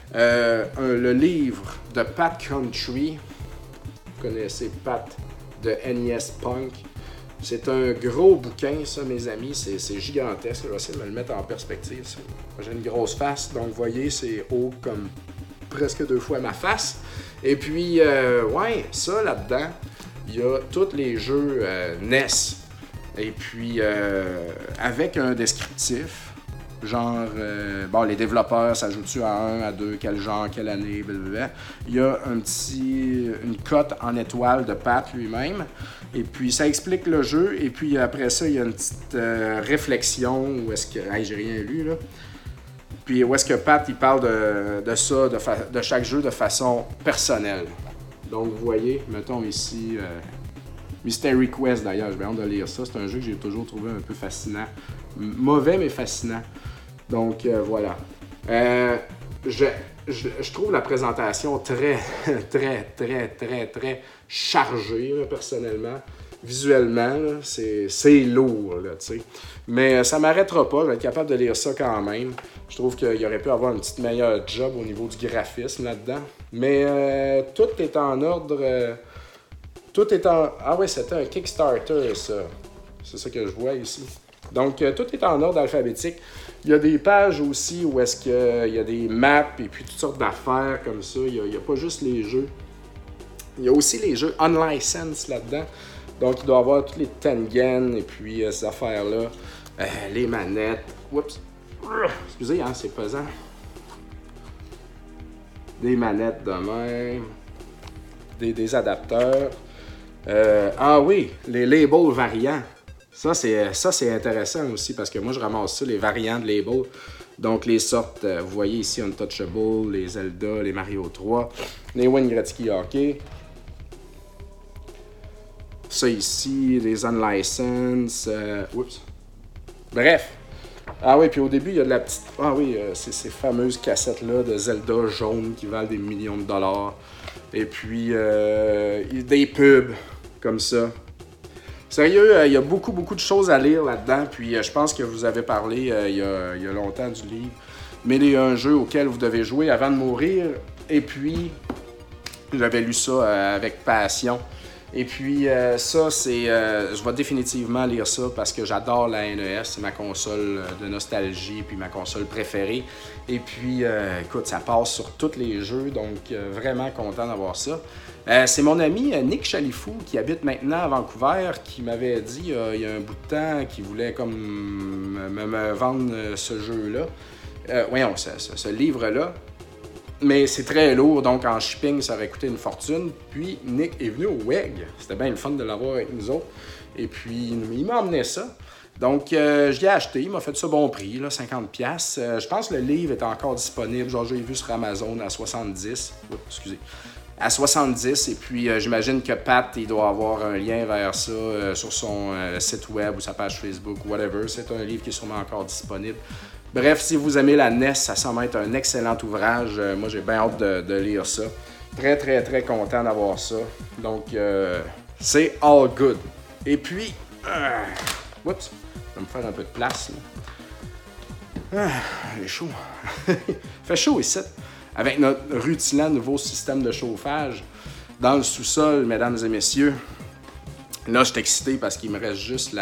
Le livre de Pat Country. Vous connaissez Pat de NES Punk. C'est un gros bouquin, ça, mes amis. C'est gigantesque. Je vais essayer de me le mettre en perspective. J'ai une grosse face. Donc, vous voyez, c'est haut comme presque 2 fois ma face. Et puis, ouais, ça, là-dedans... Il y a tous les jeux NES, et puis avec un descriptif, genre, bon, les développeurs, ça joue-tu à 1, à 2, quel genre, quelle année, blablabla. Il y a une cote en étoile de Pat lui-même, et puis ça explique le jeu, et puis après ça, il y a une petite réflexion, où est-ce que... Hey, j'ai rien lu, là. Puis où est-ce que Pat, il parle de ça, de chaque jeu de façon personnelle. Donc, vous voyez, mettons ici, Mystery Quest d'ailleurs, j'ai hâte de lire ça. C'est un jeu que j'ai toujours trouvé un peu fascinant. Mauvais, mais fascinant. Donc, voilà. Je trouve la présentation très chargée, là, personnellement. Visuellement, là, c'est lourd, là, tu sais. Mais ça m'arrêtera pas, je vais être capable de lire ça quand même. Je trouve qu'il aurait pu avoir un petit meilleur job au niveau du graphisme là-dedans. Mais tout est en ordre. Tout est en... Ah ouais, c'était un Kickstarter, ça. C'est ça que je vois ici. Donc, tout est en ordre alphabétique. Il y a des pages aussi où est-ce qu'il y a des maps et puis toutes sortes d'affaires comme ça. Il n'y a pas juste les jeux. Il y a aussi les jeux unlicensed là-dedans. Donc, il doit y avoir tous les Tengen et puis ces affaires-là. Les manettes. Oups. Excusez, hein, c'est pesant. Des manettes de même. Des adapteurs. Ah oui, les labels variants. Ça, c'est intéressant aussi parce que moi, je ramasse ça, les variants de labels. Donc, les sortes, vous voyez ici, Untouchable, les Zelda, les Mario 3, les Wayne Gretzky Hockey. Ça ici, les Unlicensed. Oups. Bref. Ah oui, puis au début, il y a de la petite... Ah oui, c'est ces fameuses cassettes-là de Zelda jaunes qui valent des millions de dollars. Et puis, des pubs comme ça. Sérieux, il y a beaucoup de choses à lire là-dedans. Puis, je pense que vous avez parlé il y a longtemps du livre. Mais il y a un jeu auquel vous devez jouer avant de mourir. Et puis, j'avais lu ça avec passion. Et puis ça, c'est... je vais définitivement lire ça parce que j'adore la NES. C'est ma console de nostalgie puis ma console préférée. Et puis, écoute, ça passe sur tous les jeux, donc vraiment content d'avoir ça. C'est mon ami Nick Chalifou qui habite maintenant à Vancouver qui m'avait dit il y a un bout de temps qu'il voulait comme me vendre ce jeu-là. Voyons, ce livre-là. Mais c'est très lourd, donc en shipping, ça aurait coûté une fortune. Puis Nick est venu au WEG. C'était bien le fun de l'avoir avec nous autres. Et puis, il m'a emmené ça. Donc, je l'ai acheté. Il m'a fait ça bon prix, là, 50$. Je pense que le livre est encore disponible. Genre, j'ai vu sur Amazon à 70$. Excusez. À 70$. Et puis, j'imagine que Pat, il doit avoir un lien vers ça sur son site web ou sa page Facebook ou whatever. C'est un livre qui est sûrement encore disponible. Bref, si vous aimez la NES, ça semble être un excellent ouvrage. Moi, j'ai bien hâte de lire ça. Très, très, très content d'avoir ça. Donc, c'est all good. Et puis, oups, je vais me faire un peu de place. Il est chaud. Il fait chaud ici. Avec notre rutilant nouveau système de chauffage dans le sous-sol, mesdames et messieurs. Là, je suis excité parce qu'il me reste juste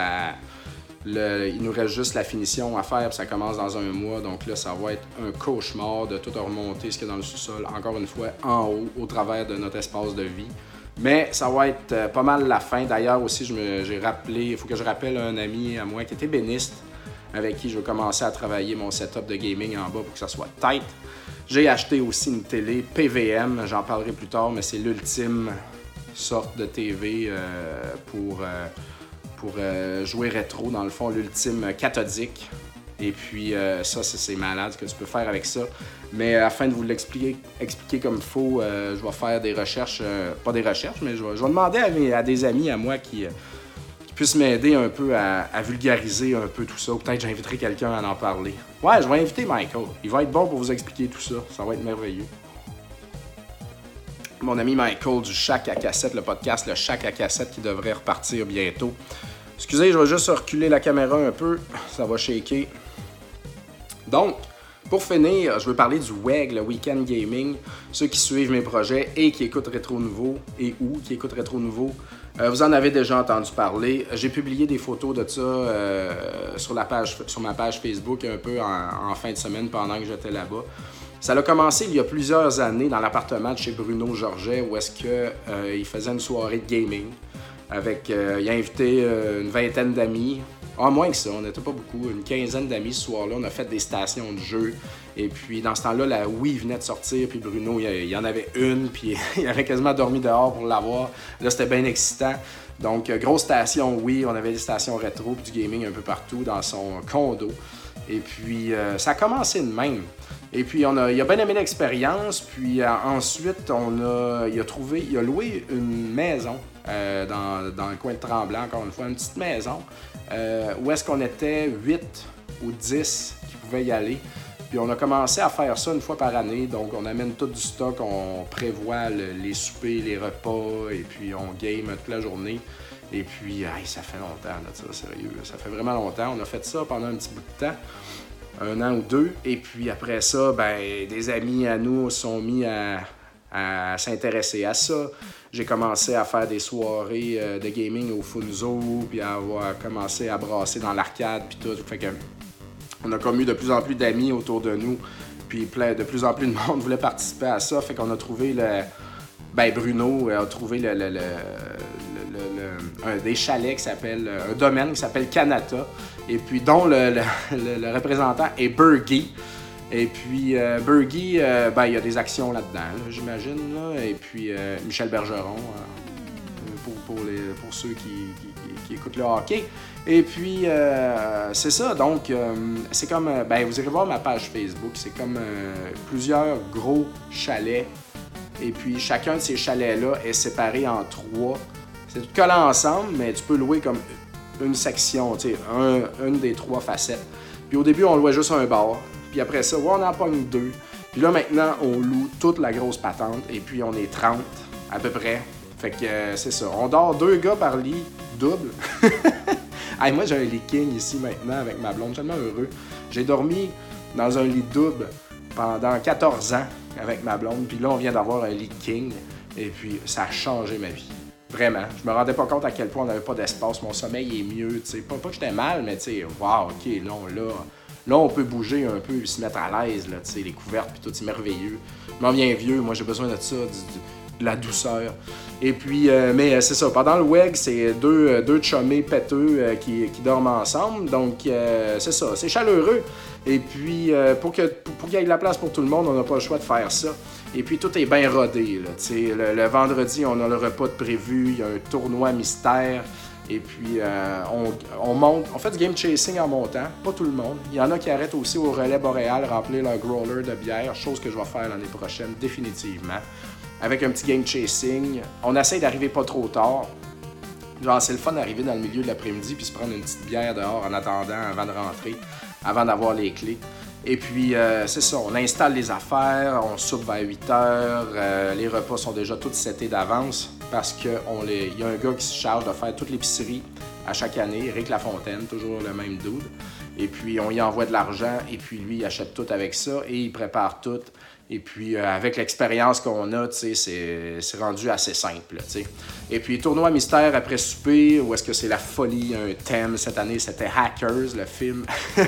il nous reste juste la finition à faire, puis ça commence dans un mois. Donc là, ça va être un cauchemar de tout remonter ce qu'il y a dans le sous-sol, encore une fois, en haut, au travers de notre espace de vie. Mais ça va être pas mal la fin. D'ailleurs, aussi, j'ai rappelé, il faut que je rappelle un ami à moi qui est ébéniste, avec qui je vais commencer à travailler mon setup de gaming en bas pour que ça soit tight. J'ai acheté aussi une télé PVM, j'en parlerai plus tard, mais c'est l'ultime sorte de TV pour jouer rétro, dans le fond, l'ultime cathodique. Et puis ça, c'est malade ce que tu peux faire avec ça. Mais afin de vous l'expliquer comme il faut, je vais faire des recherches, pas des recherches, mais je vais demander à des amis à moi qui puissent m'aider un peu à vulgariser un peu tout ça. Ou peut-être j'inviterai quelqu'un à en parler. Ouais, je vais inviter Michael. Il va être bon pour vous expliquer tout ça. Ça va être merveilleux. Mon ami Michael du Shack à cassette, le podcast Le Shack à cassette qui devrait repartir bientôt. Excusez, je vais juste reculer la caméra un peu, ça va shaker. Donc, pour finir, je veux parler du WEG, le Weekend Gaming. Ceux qui suivent mes projets et qui écoutent Rétro Nouveau, qui écoutent Rétro Nouveau, vous en avez déjà entendu parler. J'ai publié des photos de ça sur ma page Facebook un peu en fin de semaine pendant que j'étais là-bas. Ça a commencé il y a plusieurs années dans l'appartement de chez Bruno Georget où est-ce qu'il faisait une soirée de gaming. Il a invité une vingtaine d'amis. Moins que ça, on n'était pas beaucoup, une quinzaine d'amis ce soir-là. On a fait des stations de jeux. Et puis dans ce temps-là, la Wii venait de sortir, puis Bruno, il y en avait une, puis il avait quasiment dormi dehors pour l'avoir. Là, c'était bien excitant. Donc, grosse station Wii, on avait des stations rétro, puis du gaming un peu partout dans son condo. Et puis, ça a commencé de même. Et puis, il a bien aimé l'expérience. Puis ensuite, il a loué une maison dans le coin de Tremblant, encore une fois, une petite maison, où est-ce qu'on était 8 ou 10 qui pouvaient y aller. Puis on a commencé à faire ça une fois par année. Donc, on amène tout du stock, on prévoit les soupers, les repas, et puis on game toute la journée. Et puis, ça fait longtemps, là, ça, sérieux. Ça fait vraiment longtemps. On a fait ça pendant un petit bout de temps. 1 an ou 2. Et puis après ça, des amis à nous sont mis à s'intéresser à ça. J'ai commencé à faire des soirées de gaming au Funzo, puis à avoir commencé à brasser dans l'arcade, puis tout. Fait que on a comme eu de plus en plus d'amis autour de nous, puis de plus en plus de monde voulait participer à ça. Fait qu'on a trouvé Bruno a trouvé des chalets qui s'appelle, un domaine qui s'appelle Kanata, et puis dont le représentant est Burgie. Et puis Burgie, il y a des actions là-dedans, là, j'imagine. Là. Et puis Michel Bergeron, pour ceux qui écoutent le hockey. Et puis c'est ça, donc c'est comme, vous irez voir ma page Facebook, c'est comme plusieurs gros chalets. Et puis chacun de ces chalets-là est séparé en 3. C'est tout collé ensemble, mais tu peux louer comme une section, tu sais, une des 3 facettes. Puis au début, on louait juste un bar. Puis après ça, on en pogne 2. Puis là, maintenant, on loue toute la grosse patente. Et puis on est 30 à peu près. Fait que c'est ça. On dort 2 gars par lit, double. Moi, j'ai un lit king ici maintenant avec ma blonde. Je suis tellement heureux. J'ai dormi dans un lit double pendant 14 ans avec ma blonde. Puis là, on vient d'avoir un lit king. Et puis, ça a changé ma vie. Vraiment. Je me rendais pas compte à quel point on n'avait pas d'espace. Mon sommeil est mieux. T'sais. Pas que j'étais mal, mais tu sais, wow, OK, non, là, on peut bouger un peu et se mettre à l'aise. Là, les couvertes, puis tout, c'est merveilleux. Je m'en viens vieux. Moi, j'ai besoin de ça, de la douceur. Et puis, mais c'est ça. Pendant le WEG, c'est deux chummés péteux qui dorment ensemble. Donc, c'est ça. C'est chaleureux. Et puis, pour qu'il y ait de la place pour tout le monde, on n'a pas le choix de faire ça. Et puis, tout est bien rodé. Là, le vendredi, on a le repas de prévu. Il y a un tournoi mystère. Et puis, on monte. On fait du game chasing en montant. Pas tout le monde. Il y en a qui arrêtent aussi au relais boréal, remplir leur growler de bière. Chose que je vais faire l'année prochaine, définitivement. Avec un petit game chasing. On essaye d'arriver pas trop tard. Genre, c'est le fun d'arriver dans le milieu de l'après-midi puis se prendre une petite bière dehors en attendant avant de rentrer, avant d'avoir les clés. Et puis, c'est ça, on installe les affaires, on soupe vers 8 heures, les repas sont déjà tous setés d'avance parce qu'il y a un gars qui se charge de faire toute l'épicerie à chaque année, Éric Lafontaine, toujours le même dude. Et puis, on y envoie de l'argent et puis lui, il achète tout avec ça et il prépare tout. Et puis, avec l'expérience qu'on a, c'est rendu assez simple. T'sais. Et puis, tournoi mystère après souper, où est-ce que c'est la folie, un thème. Cette année, c'était Hackers, le film,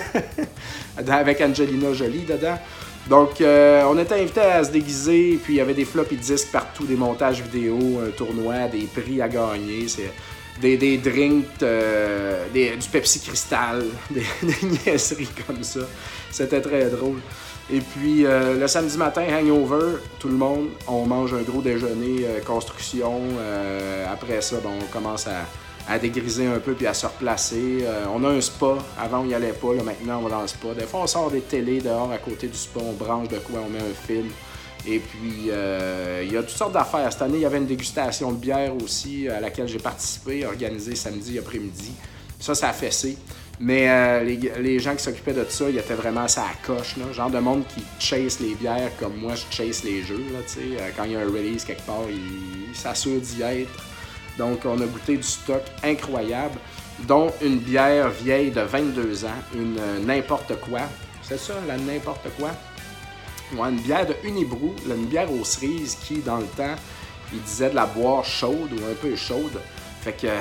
avec Angelina Jolie dedans. Donc, on était invités à se déguiser, puis il y avait des floppy disques partout, des montages vidéo, un tournoi, des prix à gagner. C'est des drinks, du Pepsi Cristal, des niaiseries comme ça. C'était très drôle. Et puis, le samedi matin, hangover, tout le monde, on mange un gros déjeuner, construction. Après ça, on commence à dégriser un peu puis à se replacer. On a un spa. Avant, on n'y allait pas. Là, maintenant, on va dans le spa. Des fois, on sort des télés dehors à côté du spa. On branche de quoi, on met un film. Et puis, il y a toutes sortes d'affaires. Cette année, il y avait une dégustation de bière aussi à laquelle j'ai participé, organisée samedi après-midi. Ça a fessé. Mais les gens qui s'occupaient de ça, ils étaient vraiment ça à coche. Là. Genre de monde qui chase les bières comme moi, je chase les jeux. Là, quand il y a un release quelque part, ils s'assurent d'y être. Donc, on a goûté du stock incroyable, dont une bière vieille de 22 ans, une n'importe quoi. C'est ça, la n'importe quoi? Ouais, une bière de Unibrew, une bière aux cerises qui, dans le temps, il disait de la boire chaude ou un peu chaude. Fait que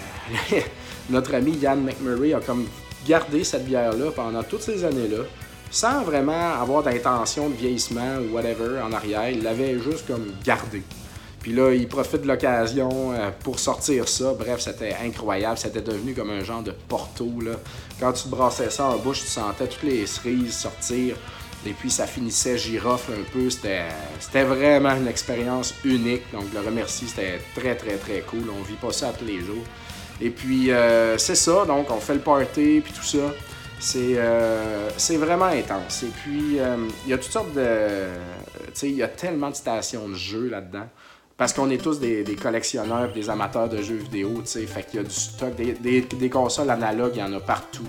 notre ami Yann McMurray a comme gardé cette bière-là pendant toutes ces années-là, sans vraiment avoir d'intention de vieillissement ou whatever en arrière. Il l'avait juste comme gardé. Puis là, il profite de l'occasion pour sortir ça. Bref, c'était incroyable. C'était devenu comme un genre de Porto, là. Quand tu te brassais ça en bouche, tu sentais toutes les cerises sortir. Et puis, ça finissait girofle un peu. C'était vraiment une expérience unique. Donc, le remercie, c'était très, très, très cool. On vit pas ça tous les jours. Et puis, c'est ça. Donc, on fait le party, puis tout ça. C'est vraiment intense. Et puis, il y a toutes sortes de... Tu sais, il y a tellement de stations de jeux là-dedans. Parce qu'on est tous des collectionneurs et des amateurs de jeux vidéo, tu sais. Fait qu'il y a du stock, des consoles analogues, il y en a partout.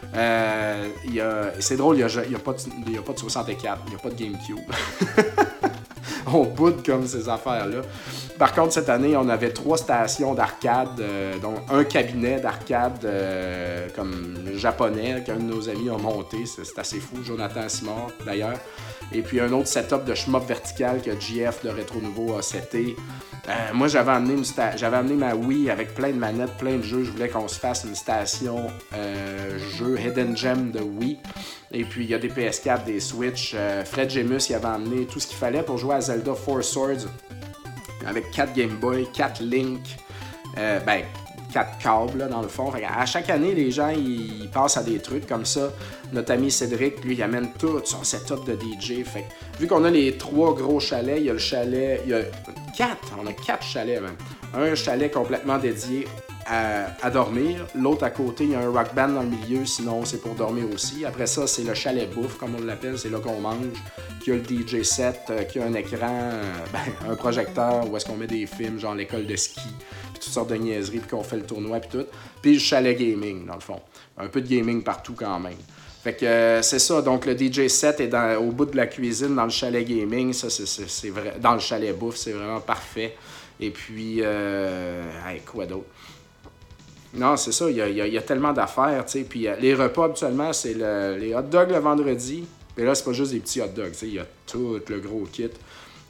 C'est drôle, il n'y a pas de 64, il n'y a pas de GameCube. On boude comme ces affaires-là. Par contre, cette année, on avait 3 stations d'arcade, dont un cabinet d'arcade comme japonais qu'un de nos amis a monté. C'est assez fou, Jonathan Simard d'ailleurs. Et puis un autre setup de shmup vertical que JF de Rétro Nouveau a seté. Moi, j'avais amené ma Wii avec plein de manettes, plein de jeux. Je voulais qu'on se fasse une station jeu Hidden Gem de Wii. Et puis, il y a des PS4, des Switch. Fred Gemus, il avait amené tout ce qu'il fallait pour jouer à Zelda Four Swords avec 4 Game Boy, 4 Link, 4 câbles, là, dans le fond. Fait à chaque année, les gens, ils passent à des trucs comme ça. Notre ami Cédric, lui, il amène tout son setup de DJ. Fait vu qu'on a les 3 gros chalets, il y a le chalet... Il y a 4, on a 4 chalets, même. Un chalet complètement dédié à dormir. L'autre à côté, il y a un rock band dans le milieu, sinon c'est pour dormir aussi. Après ça, c'est le chalet bouffe, comme on l'appelle, c'est là qu'on mange. Qui a le DJ set, qui a un écran, un projecteur où est-ce qu'on met des films, genre l'école de ski, puis toutes sortes de niaiseries, puis qu'on fait le tournoi, puis tout. Puis le chalet gaming, dans le fond. Un peu de gaming partout quand même. Fait que c'est ça, donc le DJ set est au bout de la cuisine, dans le chalet gaming, ça c'est vrai, dans le chalet bouffe, c'est vraiment parfait. Et puis, quoi d'autre? Non, c'est ça, il y a tellement d'affaires, tu sais. Puis les repas, habituellement, c'est les hot dogs le vendredi. Mais là, c'est pas juste des petits hot dogs, tu sais, il y a tout le gros kit.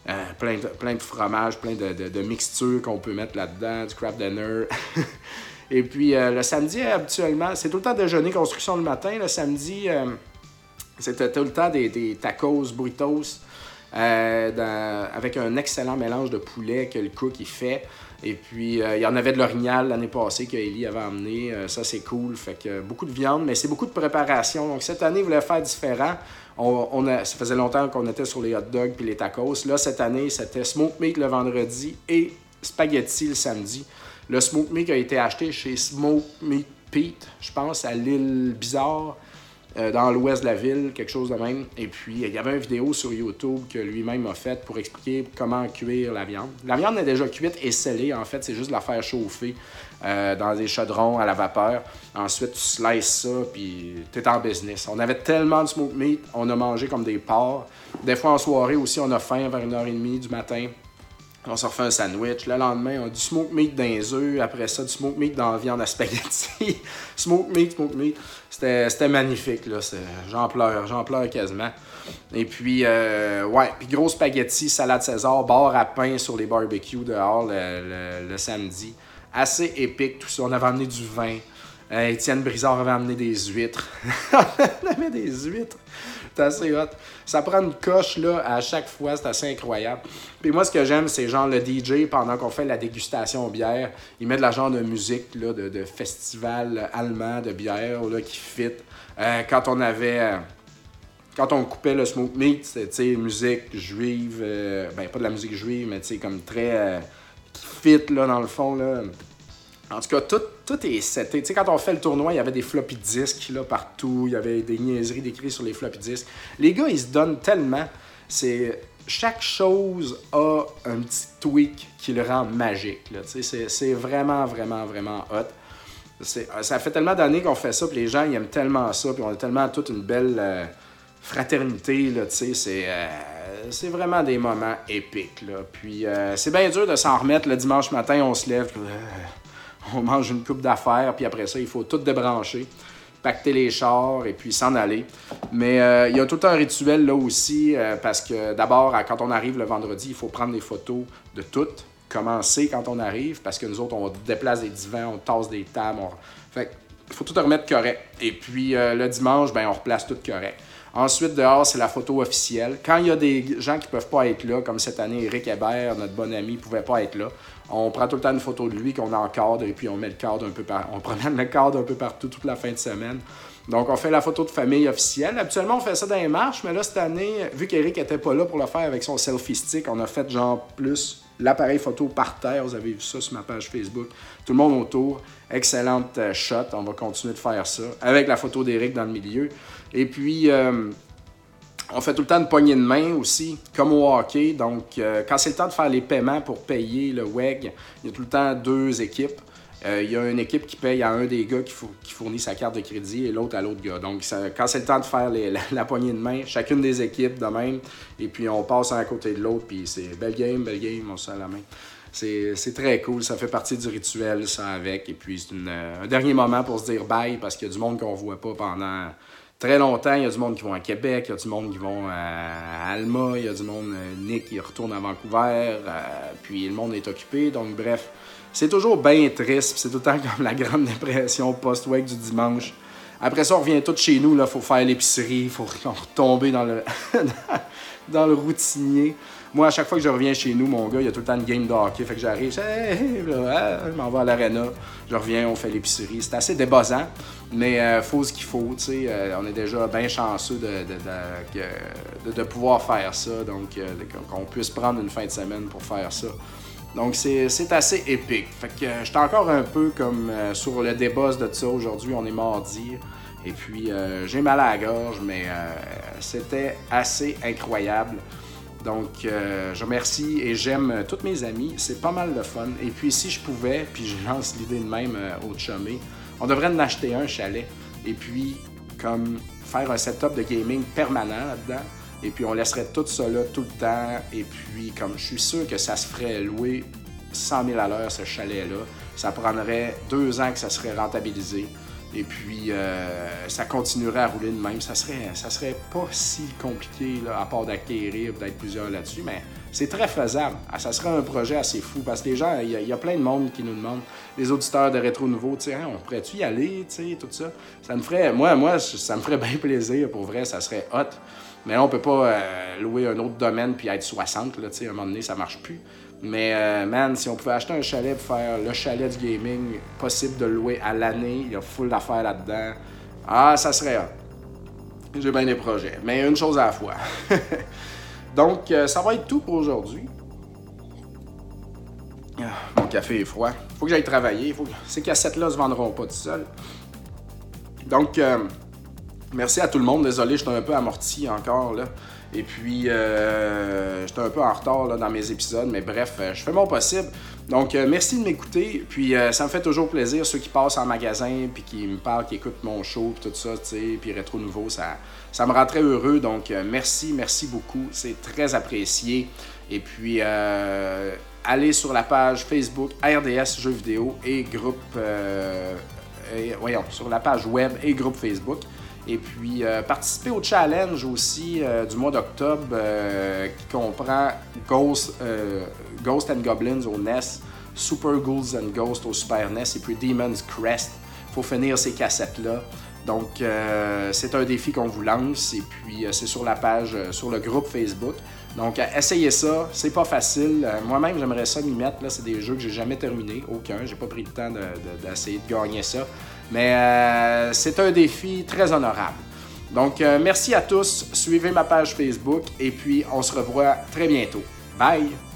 plein de fromages, plein de mixtures qu'on peut mettre là-dedans, du craft dinner. Et puis le samedi, habituellement, c'est tout le temps déjeuner, construction le matin. Le samedi, c'était tout le temps des tacos, burritos, avec un excellent mélange de poulet que le cook il fait. Et puis, il y en avait de l'orignal l'année passée qu'Eli avait amené. Ça, c'est cool. Fait que beaucoup de viande, mais c'est beaucoup de préparation. Donc, cette année, il voulait faire différent. Ça faisait longtemps qu'on était sur les hot dogs puis les tacos. Là, cette année, c'était smoke meat le vendredi et spaghetti le samedi. Le smoke meat a été acheté chez Smoke Meat Pete, je pense, à l'île Bizarre, dans l'ouest de la ville, quelque chose de même. Et puis, il y avait une vidéo sur YouTube que lui-même a faite pour expliquer comment cuire la viande. La viande est déjà cuite et scellée, en fait, c'est juste de la faire chauffer dans des chaudrons à la vapeur. Ensuite, tu slices ça, puis t'es en business. On avait tellement de smoke meat, on a mangé comme des porcs. Des fois, en soirée aussi, on a faim vers 1h30 du matin. On se refait un sandwich. Le lendemain, on a du smoke meat dans les œufs. Après ça, du smoke meat dans la viande à spaghetti. smoke meat. C'était magnifique, là. J'en pleure quasiment. Et puis, puis gros spaghetti, salade César, bar à pain sur les barbecues dehors le samedi. Assez épique, tout ça. On avait amené du vin. Étienne Brizard avait amené des huîtres. On avait des huîtres. C'est assez hot. Ça prend une coche là, à chaque fois, c'est assez incroyable. Puis moi, ce que j'aime, c'est genre le DJ, pendant qu'on fait la dégustation bière, il met de la genre de musique là, de festival allemand de bière là, qui fit. Quand on coupait le smoke meat, c'était musique juive, pas de la musique juive, mais comme très qui fit là, dans le fond. Là. En tout cas, tout est seté. Tu sais, quand on fait le tournoi, il y avait des floppy disks là, partout. Il y avait des niaiseries décrites sur les floppy disks. Les gars, ils se donnent tellement. Chaque chose a un petit tweak qui le rend magique. Là. Tu sais, c'est vraiment, vraiment, vraiment hot. Ça fait tellement d'années qu'on fait ça, puis les gens ils aiment tellement ça, puis on a tellement toute une belle fraternité. Là, tu sais, c'est vraiment des moments épiques. Là. Puis c'est bien dur de s'en remettre. Le dimanche matin, on se lève... on mange une coupe d'affaires, puis après ça, il faut tout débrancher, pacter les chars et puis s'en aller. Mais il y a tout un rituel là aussi, parce que d'abord, quand on arrive le vendredi, il faut prendre des photos de tout, commencer quand on arrive, parce que nous autres, on déplace des divans, on tasse des tables, Fait il faut tout remettre correct. Et puis le dimanche, on replace tout correct. Ensuite, dehors, c'est la photo officielle. Quand il y a des gens qui ne peuvent pas être là, comme cette année, Éric Hébert, notre bon ami, ne pouvait pas être là, on prend tout le temps une photo de lui qu'on encadre et puis on met le cadre on promène le cadre un peu partout toute la fin de semaine. Donc, on fait la photo de famille officielle. Habituellement, on fait ça dans les marches, mais là, cette année, vu qu'Éric n'était pas là pour le faire avec son selfie stick, on a fait genre plus l'appareil photo par terre. Vous avez vu ça sur ma page Facebook. Tout le monde autour. Excellente shot. On va continuer de faire ça avec la photo d'Éric dans le milieu. Et puis, on fait tout le temps une poignée de main aussi, comme au hockey. Donc, quand c'est le temps de faire les paiements pour payer le WEG, il y a tout le temps 2 équipes. Il y a une équipe qui paye à un des gars qui fournit sa carte de crédit et l'autre à l'autre gars. Donc, quand c'est le temps de faire la poignée de main, chacune des équipes de même, et puis on passe un à côté de l'autre, puis c'est belle game, on se serre la main. C'est très cool, ça fait partie du rituel, ça, avec. Et puis, c'est un dernier moment pour se dire bye, parce qu'il y a du monde qu'on ne voit pas pendant très longtemps. Il y a du monde qui vont à Québec, il y a du monde qui vont à Alma, il y a du monde, Nick, il retourne à Vancouver, puis le monde est occupé. Donc, bref, c'est toujours bien triste, c'est tout le temps comme la grande dépression post-wake du dimanche. Après ça, on revient tous chez nous, il faut faire l'épicerie, il faut retomber dans le, dans le routinier. Moi, à chaque fois que je reviens chez nous, mon gars, il y a tout le temps une game de hockey. Fait que j'arrive, je m'en vais à l'aréna, je reviens, on fait l'épicerie. C'est assez débossant, mais faut ce qu'il faut. On est déjà bien chanceux de pouvoir faire ça, donc qu'on puisse prendre une fin de semaine pour faire ça. Donc, c'est assez épique. Fait que j'étais encore un peu comme sur le déboss de ça. Aujourd'hui, on est mardi. Et puis, j'ai mal à la gorge, mais c'était assez incroyable. Donc, je remercie et j'aime tous mes amis. C'est pas mal de fun. Et puis, si je pouvais, puis je lance l'idée de même au chumé, on devrait en acheter un chalet. Et puis, comme faire un setup de gaming permanent là-dedans. Et puis, on laisserait tout ça là tout le temps. Et puis, comme je suis sûr que ça se ferait louer 100 000 à l'heure, ce chalet-là, ça prendrait 2 ans que ça serait rentabilisé. Et puis, ça continuerait à rouler de même. Ça serait pas si compliqué, là, à part d'acquérir, d'être plusieurs là-dessus, mais c'est très faisable. Ça serait un projet assez fou parce que les gens, il y a plein de monde qui nous demandent, les auditeurs de Rétro Nouveau, tu sais, hein, on pourrait-tu y aller, tu sais, tout ça. Ça me ferait, moi, ça me ferait bien plaisir, pour vrai, ça serait hot. Mais là, on peut pas louer un autre domaine puis être 60, là, tu sais, à un moment donné, ça marche plus. Mais, man, si on pouvait acheter un chalet pour faire le chalet du gaming, possible de le louer à l'année, il y a full d'affaires là-dedans. Ah, ça serait hot. J'ai bien des projets, mais une chose à la fois. Donc, ça va être tout pour aujourd'hui. Mon café est froid. Faut que j'aille travailler. Ces cassettes-là ne se vendront pas tout seul. Donc, merci à tout le monde. Désolé, j'étais un peu amorti encore, là. Et puis, j'étais un peu en retard là, dans mes épisodes, mais bref, je fais mon possible. Donc, merci de m'écouter. Puis, ça me fait toujours plaisir, ceux qui passent en magasin, puis qui me parlent, qui écoutent mon show, puis tout ça, tu sais, puis Rétro Nouveau, ça me rend très heureux. Donc, merci beaucoup. C'est très apprécié. Et puis, allez sur la page Facebook RDS Jeux vidéo et groupe... sur la page web et groupe Facebook. Et puis, participer au challenge aussi du mois d'octobre qui comprend Ghost and Goblins au NES, Super Ghouls and Ghosts au Super NES et puis Demon's Crest. Il faut finir ces cassettes-là. Donc, c'est un défi qu'on vous lance et puis c'est sur la page, sur le groupe Facebook. Donc, essayez ça, c'est pas facile. Moi-même, j'aimerais ça m'y mettre. Là, c'est des jeux que j'ai jamais terminés, aucun. J'ai pas pris le temps d'essayer de gagner ça. Mais c'est un défi très honorable. Donc, merci à tous. Suivez ma page Facebook et puis on se revoit très bientôt. Bye!